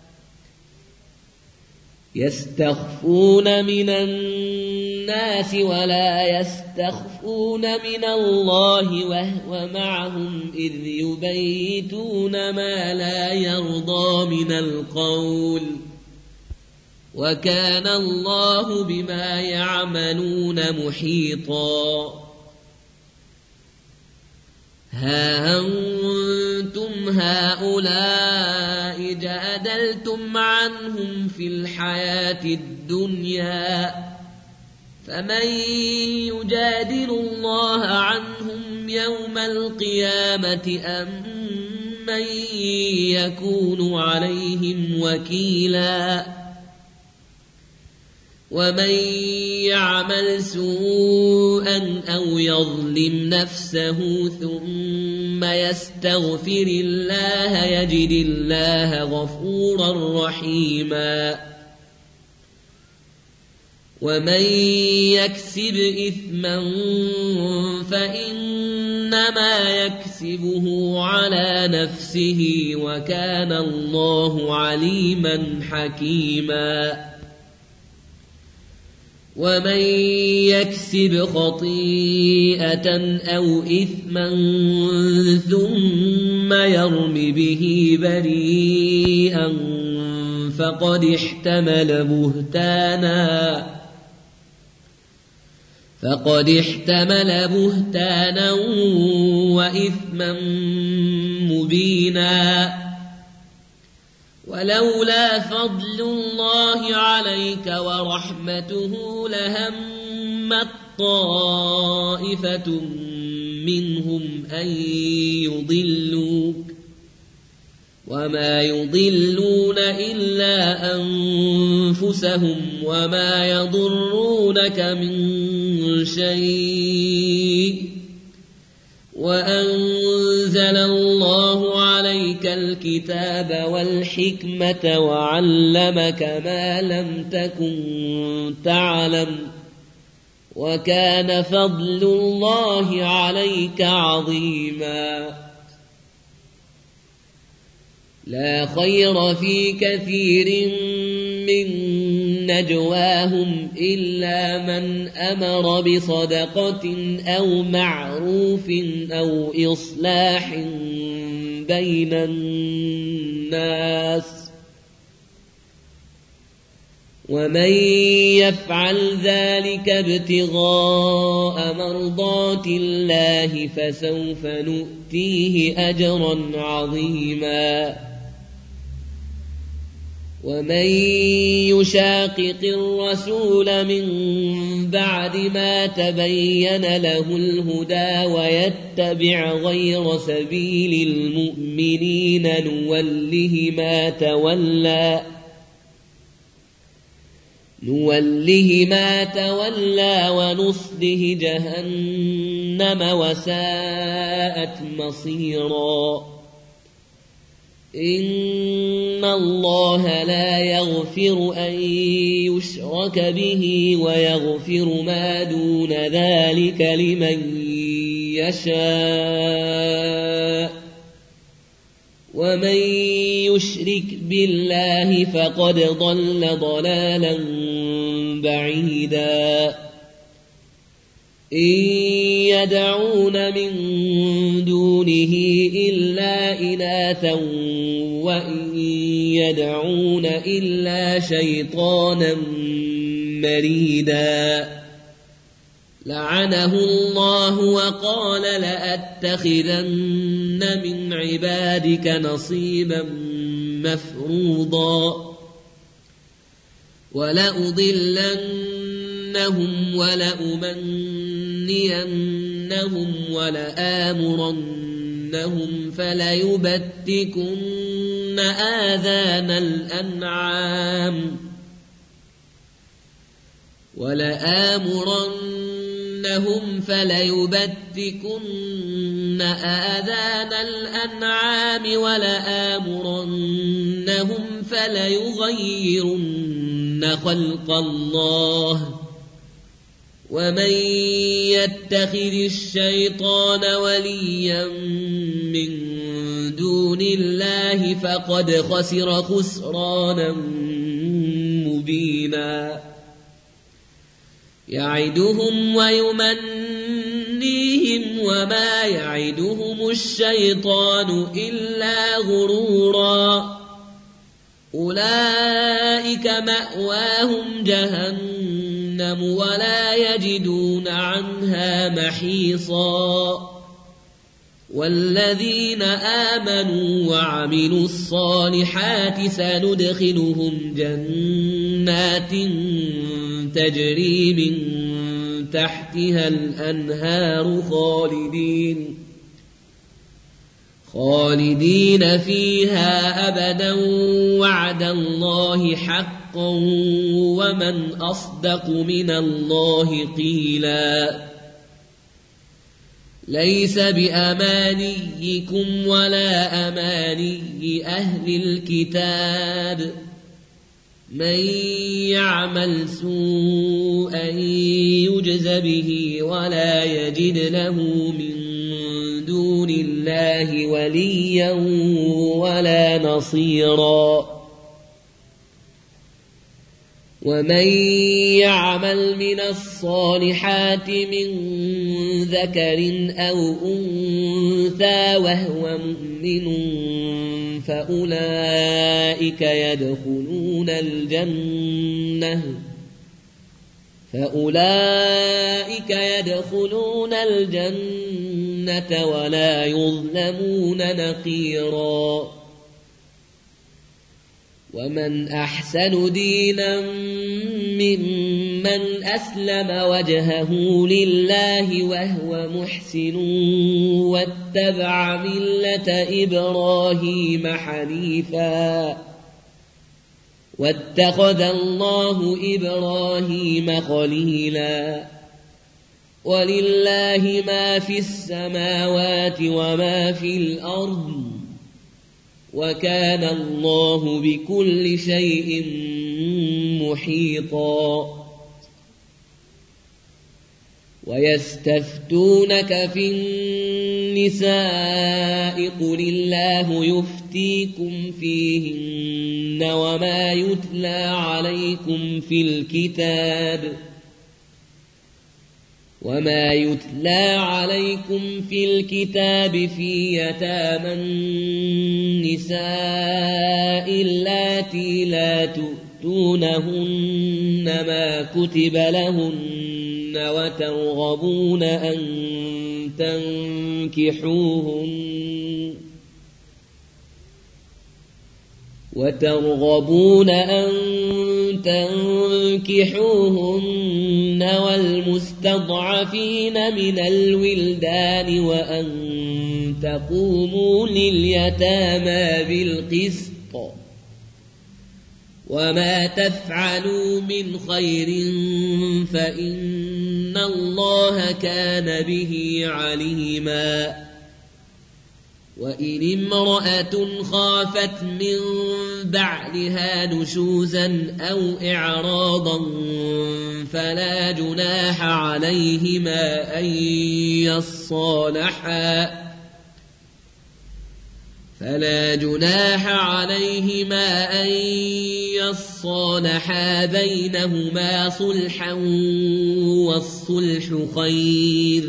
يستخفون من الناس ولا يستخفون من الله وهو معهم إذ يبيتون ما لا يرضى من القول وكان الله بما يعملون محيطا ها أنتم هؤلاء جادلتم عنهم في الحياة الدنيا فمن يجادل الله عنهم يوم القيامة أم من يكون عليهم وكيلا ومن يعمل سوءا أو يظلم نفسه ثم يستغفر الله يجد الله غفورا رحيما ومن يكسب إثما فإنما يكسبه على نفسه وكان الله عليما حكيما ومن يكسب خطيئة أو إثما ثم يرم به بريئا فقد احتمل بهتانا وإثما مبينا ولولا فضل الله عليك ورحمته لهمت طائفة منهم أن يضلوك وما يضلون إلا أنفسهم وما يضرونك من شيء وأنزل الله عليك الكتاب والحكمة وعلمك ما لم تكن تعلم وكان فضل الله عليك عظيما لا خير في كثير من نجواهم إلا من أمر بصدقة أو معروف أو إصلاح بين الناس ومن يفعل ذلك ابتغاء مرضات الله فسوف نؤتيه أجرا عظيما ومن يشاقق الرسول من بعد ما تبين له الهدى ويتبع غير سبيل المؤمنين نوله ما تولى ونصله جهنم وساءت مصيرا إن الله لا يغفر أن يشرك به ويغفر ما دون ذلك لمن يشاء ومن يشرك بالله فقد ضل ضلالا بعيدا إن يدعون من دونه إلا إناثا وإن يدعون إلا شيطانا مريدا لعنه الله وقال لأتخذن من عبادك نصيبا مفروضا ولأضلنهم ولأمنينهم ولآمرنهم فليبتكن آذان الأنعام ولآمرنهم فليغيرن خلق الله ومن يتخذ الشيطان وليا من دون الله فقد خسر خسرانا مبينا يعدهم ويمنيهم وما يعدهم الشيطان إلا غرورا أولئك مأواهم جهنم ولا يجدون عنها محيصا والذين آمنوا وعملوا الصالحات سندخلهم جنات تجري من تحتها الأنهار خالدين فيها أبدا وعد الله حقا ومن أصدق من الله قيلا ليس بأمانيكم ولا أماني أهل الكتاب من يعمل سوءا يجز به ولا يجد له من دون الله وليا ولا نصيرا ومن يعمل من الصالحات من ذكر أو أنثى وهو مؤمن فأولئك يدخلون الجنة ولا يظلمون نقيرا ومن أحسن دينا ممن أسلم وجهه لله وهو محسن واتبع ملة إبراهيم حنيفا واتخذ الله إبراهيم خليلا ولله ما في السماوات وما في الأرض وكان الله بكل شيء محيطا ويستفتونك في النساء قل الله يفتيكم فيهن وما يتلى عليكم في الكتاب في يتامى النساء اللاتي لا تؤتونهن ما كتب لهن وترغبون أن تنكحوهن والمستضعفين من الولدان وأن تقوموا لليتامى بالقسط وما تفعلوا من خير فإن الله كان به عليما وإن امرأة خافت من بعدها نشوزا أو إعراضا فلا جناح عليهما أن يصالحا بينهما صلحا والصلح خير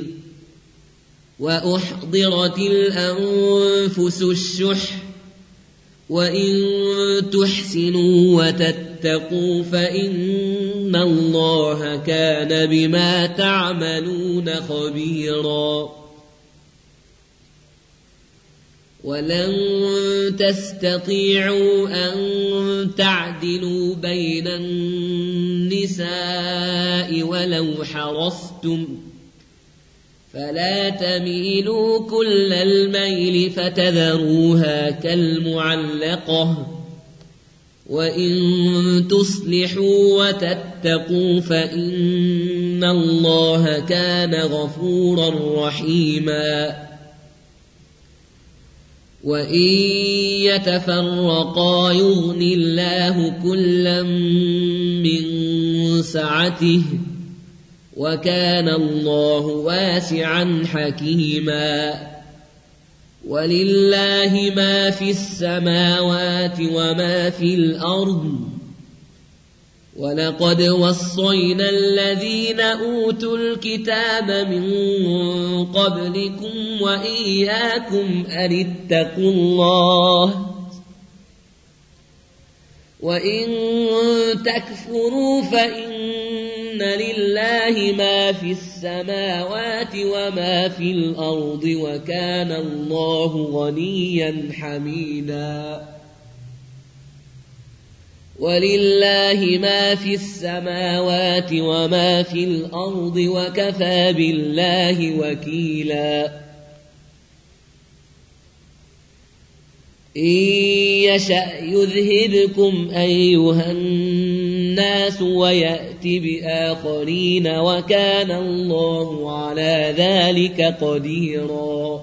وأحضرت الأنفس الشح وإن تحسنوا وتتقوا فإن الله كان بما تعملون خبيرا ولن تستطيعوا أن تعدلوا بين النساء ولو حرصتم فلا تميلوا كل الميل فتذروها كالمعلقة وإن تصلحوا وتتقوا فإن الله كان غفورا رحيما وإن يتفرقا يغن الله كلا من سعته وكان الله واسعا حكيما ولله ما في السماوات وما في الأرض ولقد وصينا الذين أوتوا الكتاب من قبلكم وإياكم أن اتقوا الله وإن تكفروا فإن لله ما في السماوات وما في الأرض وكان الله غنيا حميدا ولله ما في السماوات وما في الأرض وكفى بالله وكيلا إن يشأ يذهبكم أيها الناس ويأت بآخرين وكان الله على ذلك قديرا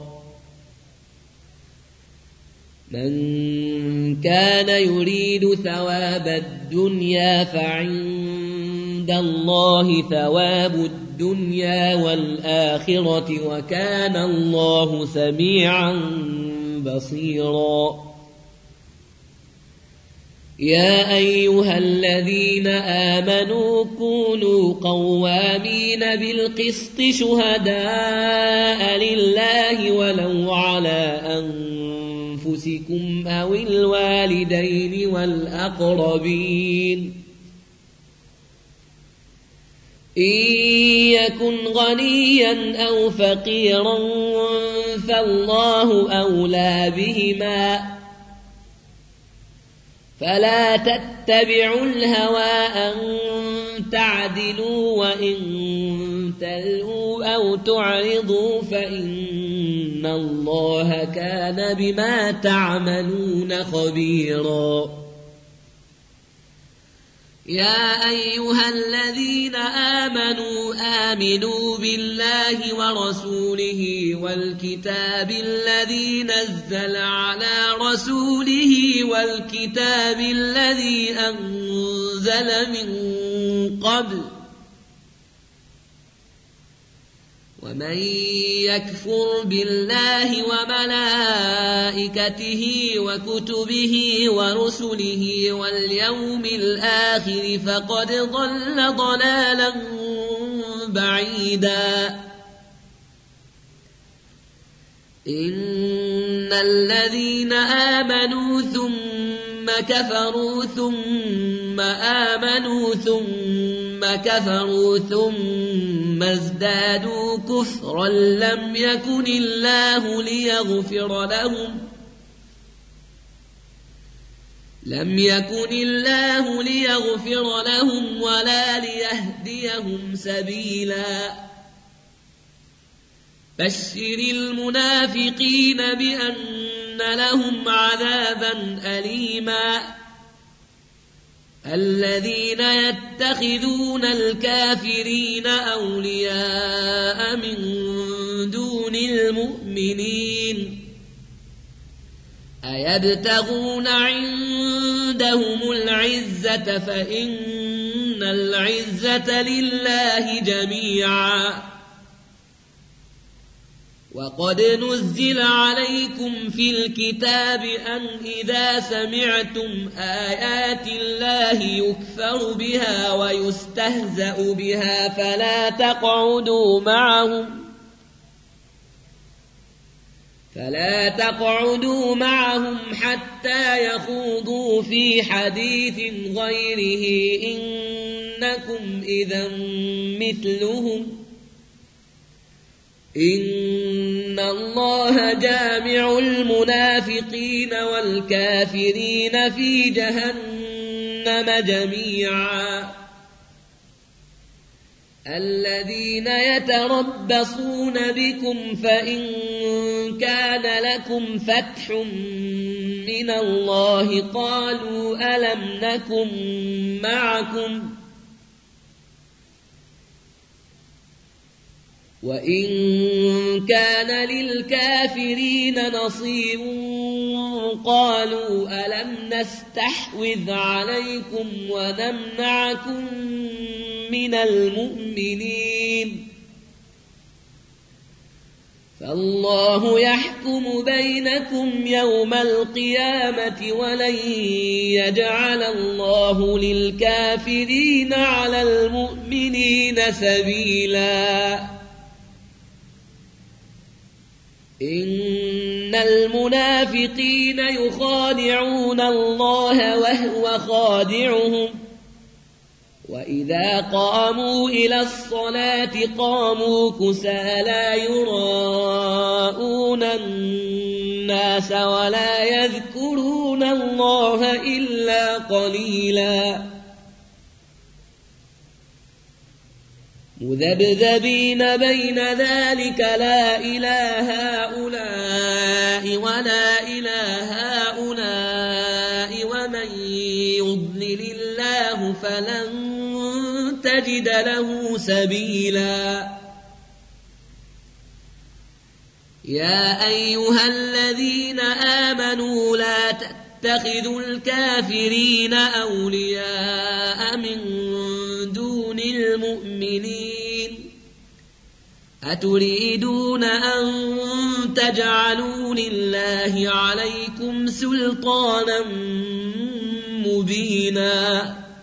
من كان يريد ثواب الدنيا فعند الله ثواب الدنيا والآخرة وكان الله سميعا بصيرا يا أيها الذين آمنوا كونوا قوامين بالقسط شهداء لله ولو على أنفسكم أو الوالدين والأقربين إن يكن غنيا أو فقيرا فالله أولى بهما فلا تتبعوا الهوى أن تعدلوا وإن تلووا أو تعرضوا فإن الله كان بما تعملون خبيرا يا أيها الذين آمنوا بالله ورسوله والكتاب الذي نزل على رسوله والكتاب الذي أنزل من قبل ومن يكفر بالله وملائكته وكتبه ورسله واليوم الآخر فقد ضل ضلالا بعيدا إن الذين آمنوا ثم كفروا ثم آمنوا ثم كفروا ثم ازدادوا كفرا لم يكن الله ليغفر لهم ولا ليهديهم سبيلا بشر المنافقين بأن لهم عذابا أليما الذين يتخذون الكافرين أولياء من دون المؤمنين أيبتغون عندهم العزة فإن العزة لله جميعا وقد نزل عليكم في الكتاب أن إذا سمعتم آيات الله يكفر بها ويستهزأ بها فلا تقعدوا معهم حتى يخوضوا في حديث غيره إنكم إذا مثلهم إن الله جامع المنافقين والكافرين في جهنم جميعا الذين يتربصون بكم فإن كان لكم فتح من الله قالوا ألم نكن معكم وإن كان للكافرين نصيب قالوا ألم نستحوذ عليكم ونمنعكم من المؤمنين فالله يحكم بينكم يوم القيامة ولن يجعل الله للكافرين على المؤمنين سبيلا إن المنافقين يخادعون الله وهو خادعهم وإذا قاموا إلى الصلاة قاموا كسالى يراءون الناس ولا يذكرون الله إلا قليلا مذبذبين بين ذلك لا إله هؤلاء ولا إله هؤلاء ومن يضلل الله فلن تجد له سبيلا يا أيها الذين آمنوا لا تتخذوا الكافرين أولياء من دون المؤمنين أتريدون أن تجعلوا لله عليكم سلطانا مبينا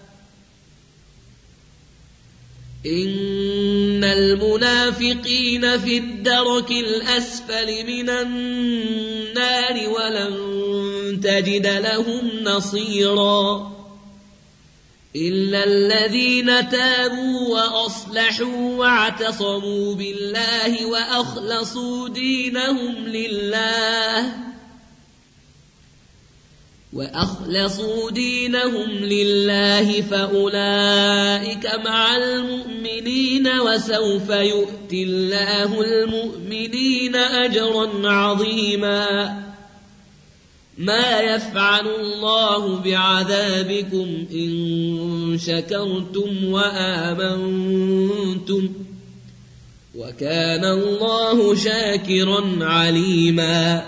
إن المنافقين في الدرك الأسفل من النار ولن تجد لهم نصيرا إلا الذين تابوا وأصلحوا واعتصموا بالله وأخلصوا دينهم لله وأخلصوا دينهم لله فأولئك مع المؤمنين وسوف يؤتي الله المؤمنين أجرا عظيما ما يفعل الله بعذابكم إن شكرتم وآمنتم وكان الله شاكرا عليما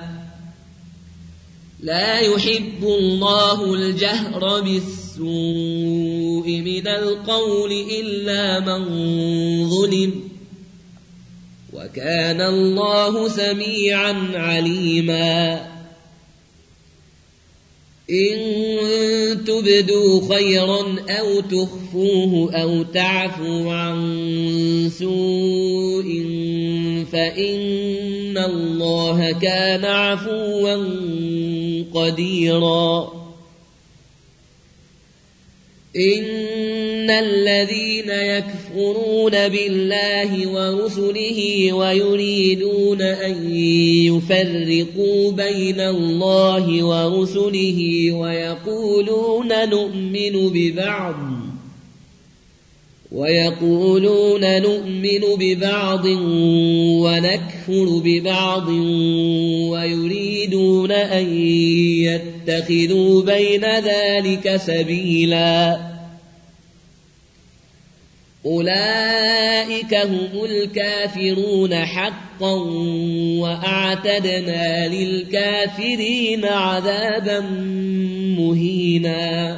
لا يحب الله الجهر بالسوء من القول إلا من ظلم وكان الله سميعا عليما إن تبدوا خيرا أو تخفوه أو تعفوا عن سوء فإن الله كان عفوا قديرا إن الذين يكفرون بالله ورسله ويريدون أن يفرقوا بين الله ورسله ويقولون نؤمن ببعض ونكفر ببعض ويريدون أن يتخذوا بين ذلك سبيلا أولئك هم الكافرون حقا وأعتدنا للكافرين عذابا مهينا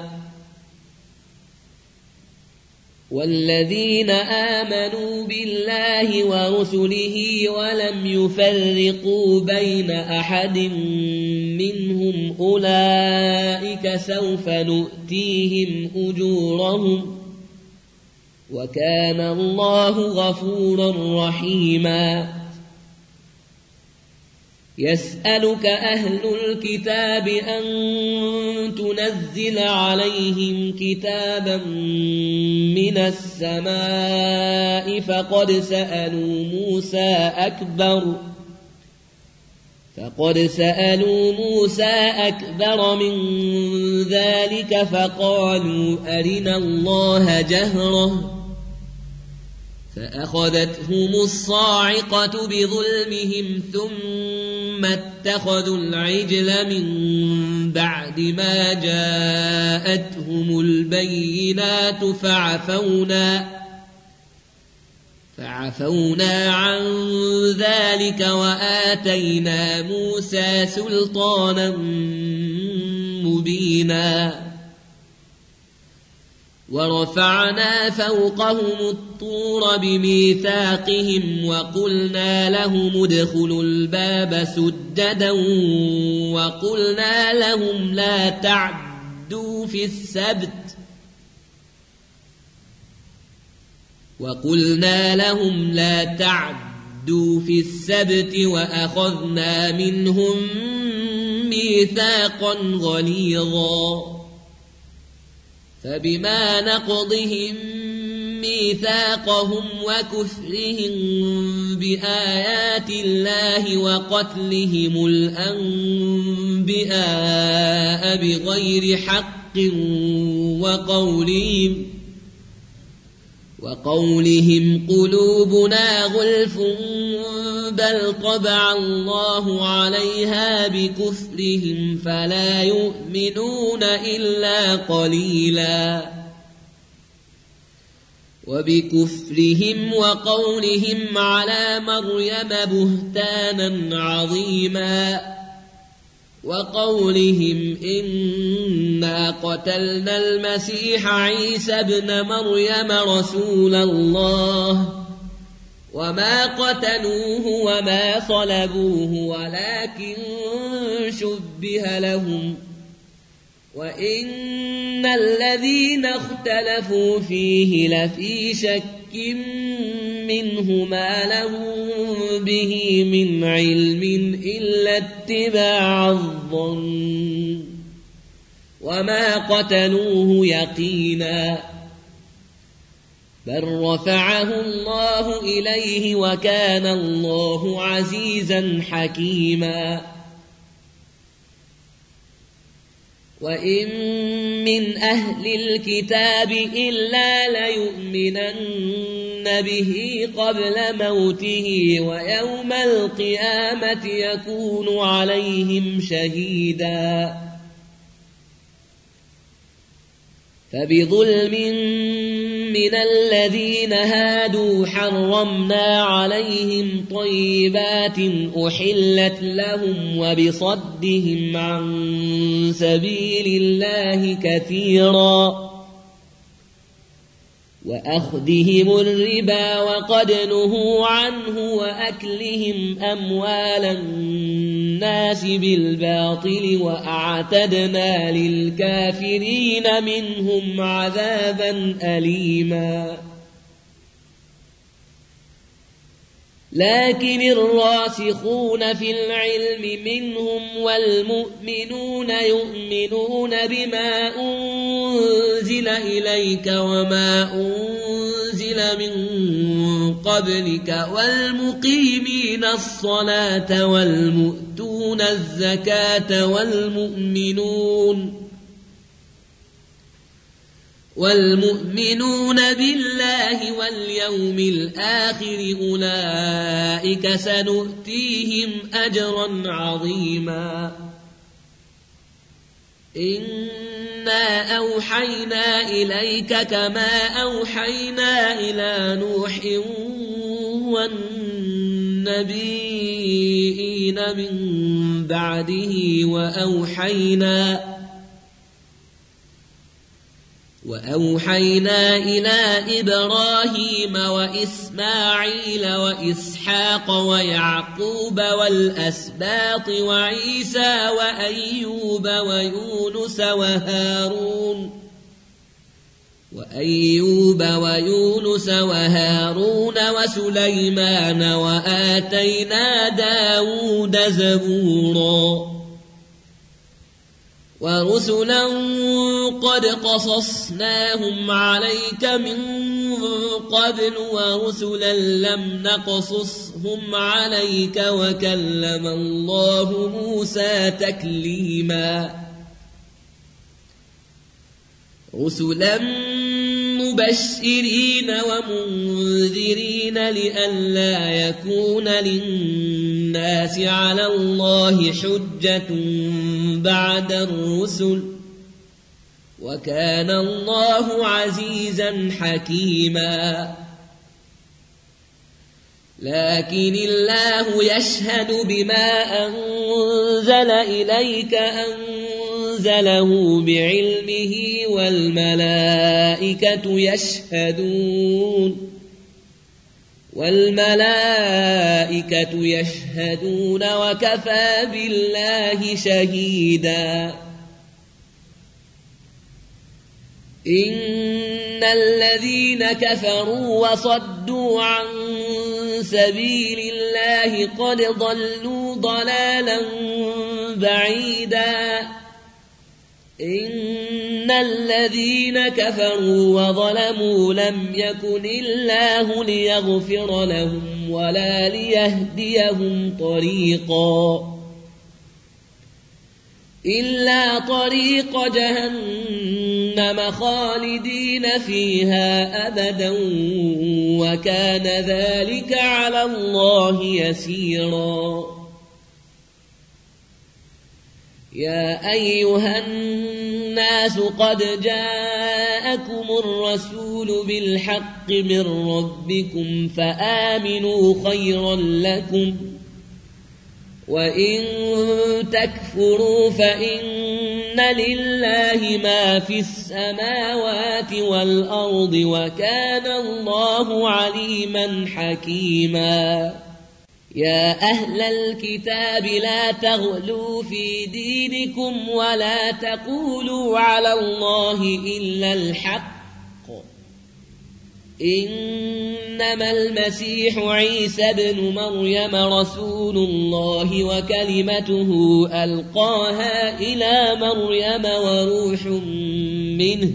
والذين آمنوا بالله ورسله ولم يفرقوا بين أحد منهم أولئك سوف نؤتيهم أجورهم وكان الله غفورا رحيما يسألك أهل الكتاب أن تنزل عليهم كتابا من السماء فقد سألوا موسى أكبر من ذلك فقالوا أرنا الله جهرة فأخذتهم الصاعقة بظلمهم ثم اتخذوا العجل من بعد ما جاءتهم البينات فعفونا عن ذلك وآتينا موسى سلطانا مبينا ورفعنا فوقهم الطور بميثاقهم وقلنا لهم ادخلوا الباب سددا وقلنا لهم لا تعدوا في السبت وأخذنا منهم ميثاقا غليظا فبما نقضهم ميثاقهم وكفرهم بآيات الله وقتلهم الأنبياء بغير حق وقولهم قلوبنا غلف بل طبع الله عليها بكفرهم فلا يؤمنون إلا قليلا وبكفرهم وقولهم على مريم بهتانا عظيما وقولهم إنا قتلنا المسيح عيسى ابن مريم رسول الله وما قتلوه وما صلبوه ولكن شبه لهم وإن الذين اختلفوا فيه لفي شك منه ما لهم به من علم إلا اتباع الظن وما قتلوه يقينا بل رفعه الله إليه وكان الله عزيزا حكيما وإن من أهل الكتاب إلا ليؤمنن به قبل موته ويوم القيامة يكون عليهم شهيدا فبظلم من الذين هادوا حرمنا عليهم طيبات أحلت لهم وبصدهم عن سبيل الله كثيرا وأخذهم الربا وقد نهوا عنه وأكلهم أموال الناس بالباطل وأعتدنا للكافرين منهم عذابا أليما لكن الراسخون في العلم منهم والمؤمنون يؤمنون بما أنزل إليك وما أنزل من قبلك والمقيمين الصلاة والمؤتون الزكاة والمؤمنون بالله واليوم الآخر أولئك سنؤتيهم أجرا عظيما إنا أوحينا إليك كما أوحينا إلى نوح والنبيين من بعده وأوحينا إلى إبراهيم وإسماعيل وإسحاق ويعقوب والأسباط وعيسى وأيوب ويونس وهارون وسليمان وآتينا داود زبورا ورسلا قد قصصناهم عليك من قبل ورسلا لم نقصصهم عليك وكلم الله موسى تكليما رسلا مبشرين ومنذرين لئلا يكون للناس على الله حجة بعد الرسل وكان الله عزيزا حكيما لكن الله يشهد بما أنزل إليك أنزله بعلمه والملائكة يشهدون وكفى بالله شهيدا إن الذين كفروا وصدوا عن سبيل الله قد ضلوا ضلالا بعيدا إن الذين كفروا وظلموا لم يكن الله ليغفر لهم ولا ليهديهم طريقا إلا طريق جهنم خالدين فيها أبدا وكان ذلك على الله يسيرا يا أيها الناس قد جاءكم الرسول بالحق من ربكم فآمنوا خيرا لكم وإن تكفروا فإن لله ما في السماوات والأرض وكان الله عليما حكيما يا أهل الكتاب لا تغلوا في دينكم ولا تقولوا على الله إلا الحق إنما المسيح عيسى ابن مريم رسول الله وكلمته ألقاها إلى مريم وروح منه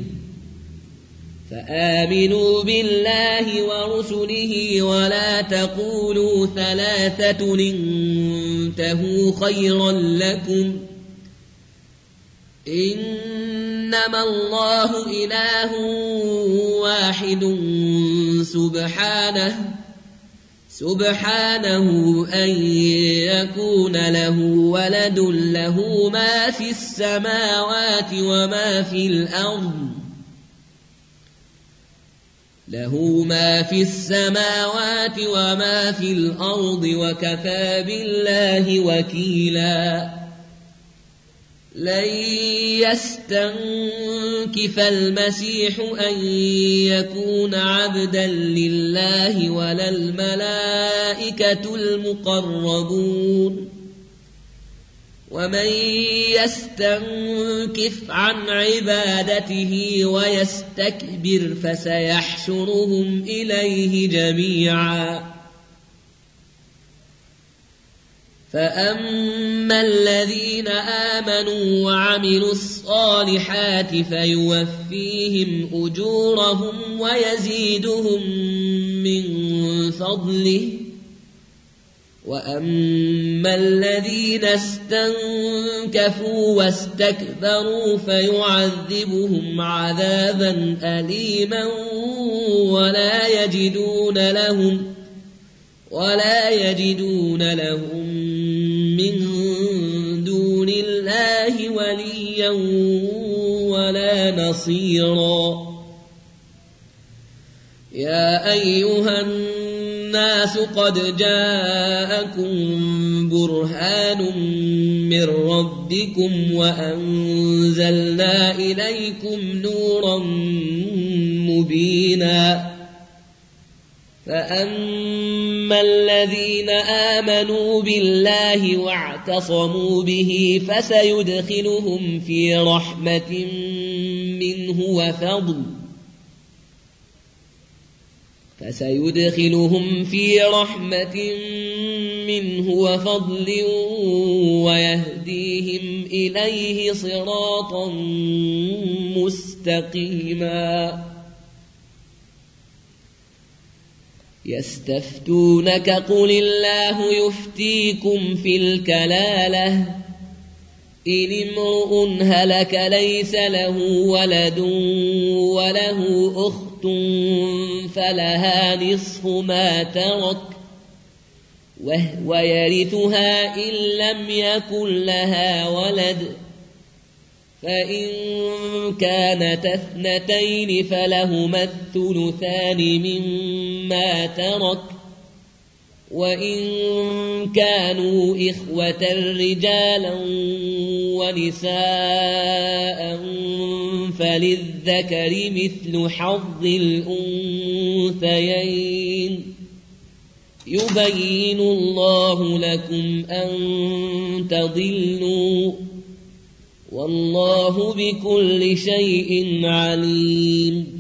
فآمنوا بالله ورسله ولا تقولوا ثلاثة، 'انتهوا خيرا لكم إنما الله إله واحد سبحانه أن يكون له ولد له ما في السماوات وما في الأرض وكفى بالله وكيلا لن يستنكف المسيح أن يكون عبدا لله ولا الملائكة المقربون ومن يستنكف عن عبادته ويستكبر فسيحشرهم إليه جميعا فأما الذين آمنوا وعملوا الصالحات فيوفيهم أجورهم ويزيدهم من فضله وأما الذين استنكفوا واستكبروا فيعذبهم عذابا أليما ولا يجدون لهم من دون الله وليا ولا نصيرا يا أيها الناس قد جاءكم برهان من ربكم وأنزلنا إليكم نورا مبينا فأما الذين آمنوا بالله واعتصموا به فسيدخلهم في رحمة منه وفضل ويهديهم إليه صراطا مستقيما يستفتونك قل الله يفتيكم في الكلالة إن امرؤ هلك ليس له ولد وله أخت فلها نصف ما ترك وهو يرثها إن لم يكن لها ولد فإن كانت اثنتين فلهما الثلثان مما ترك وإن كانوا إخوة رجالا ونساء فللذكر مثل حظ الأنثيين يبين الله لكم أن تضلوا والله بكل شيء عليم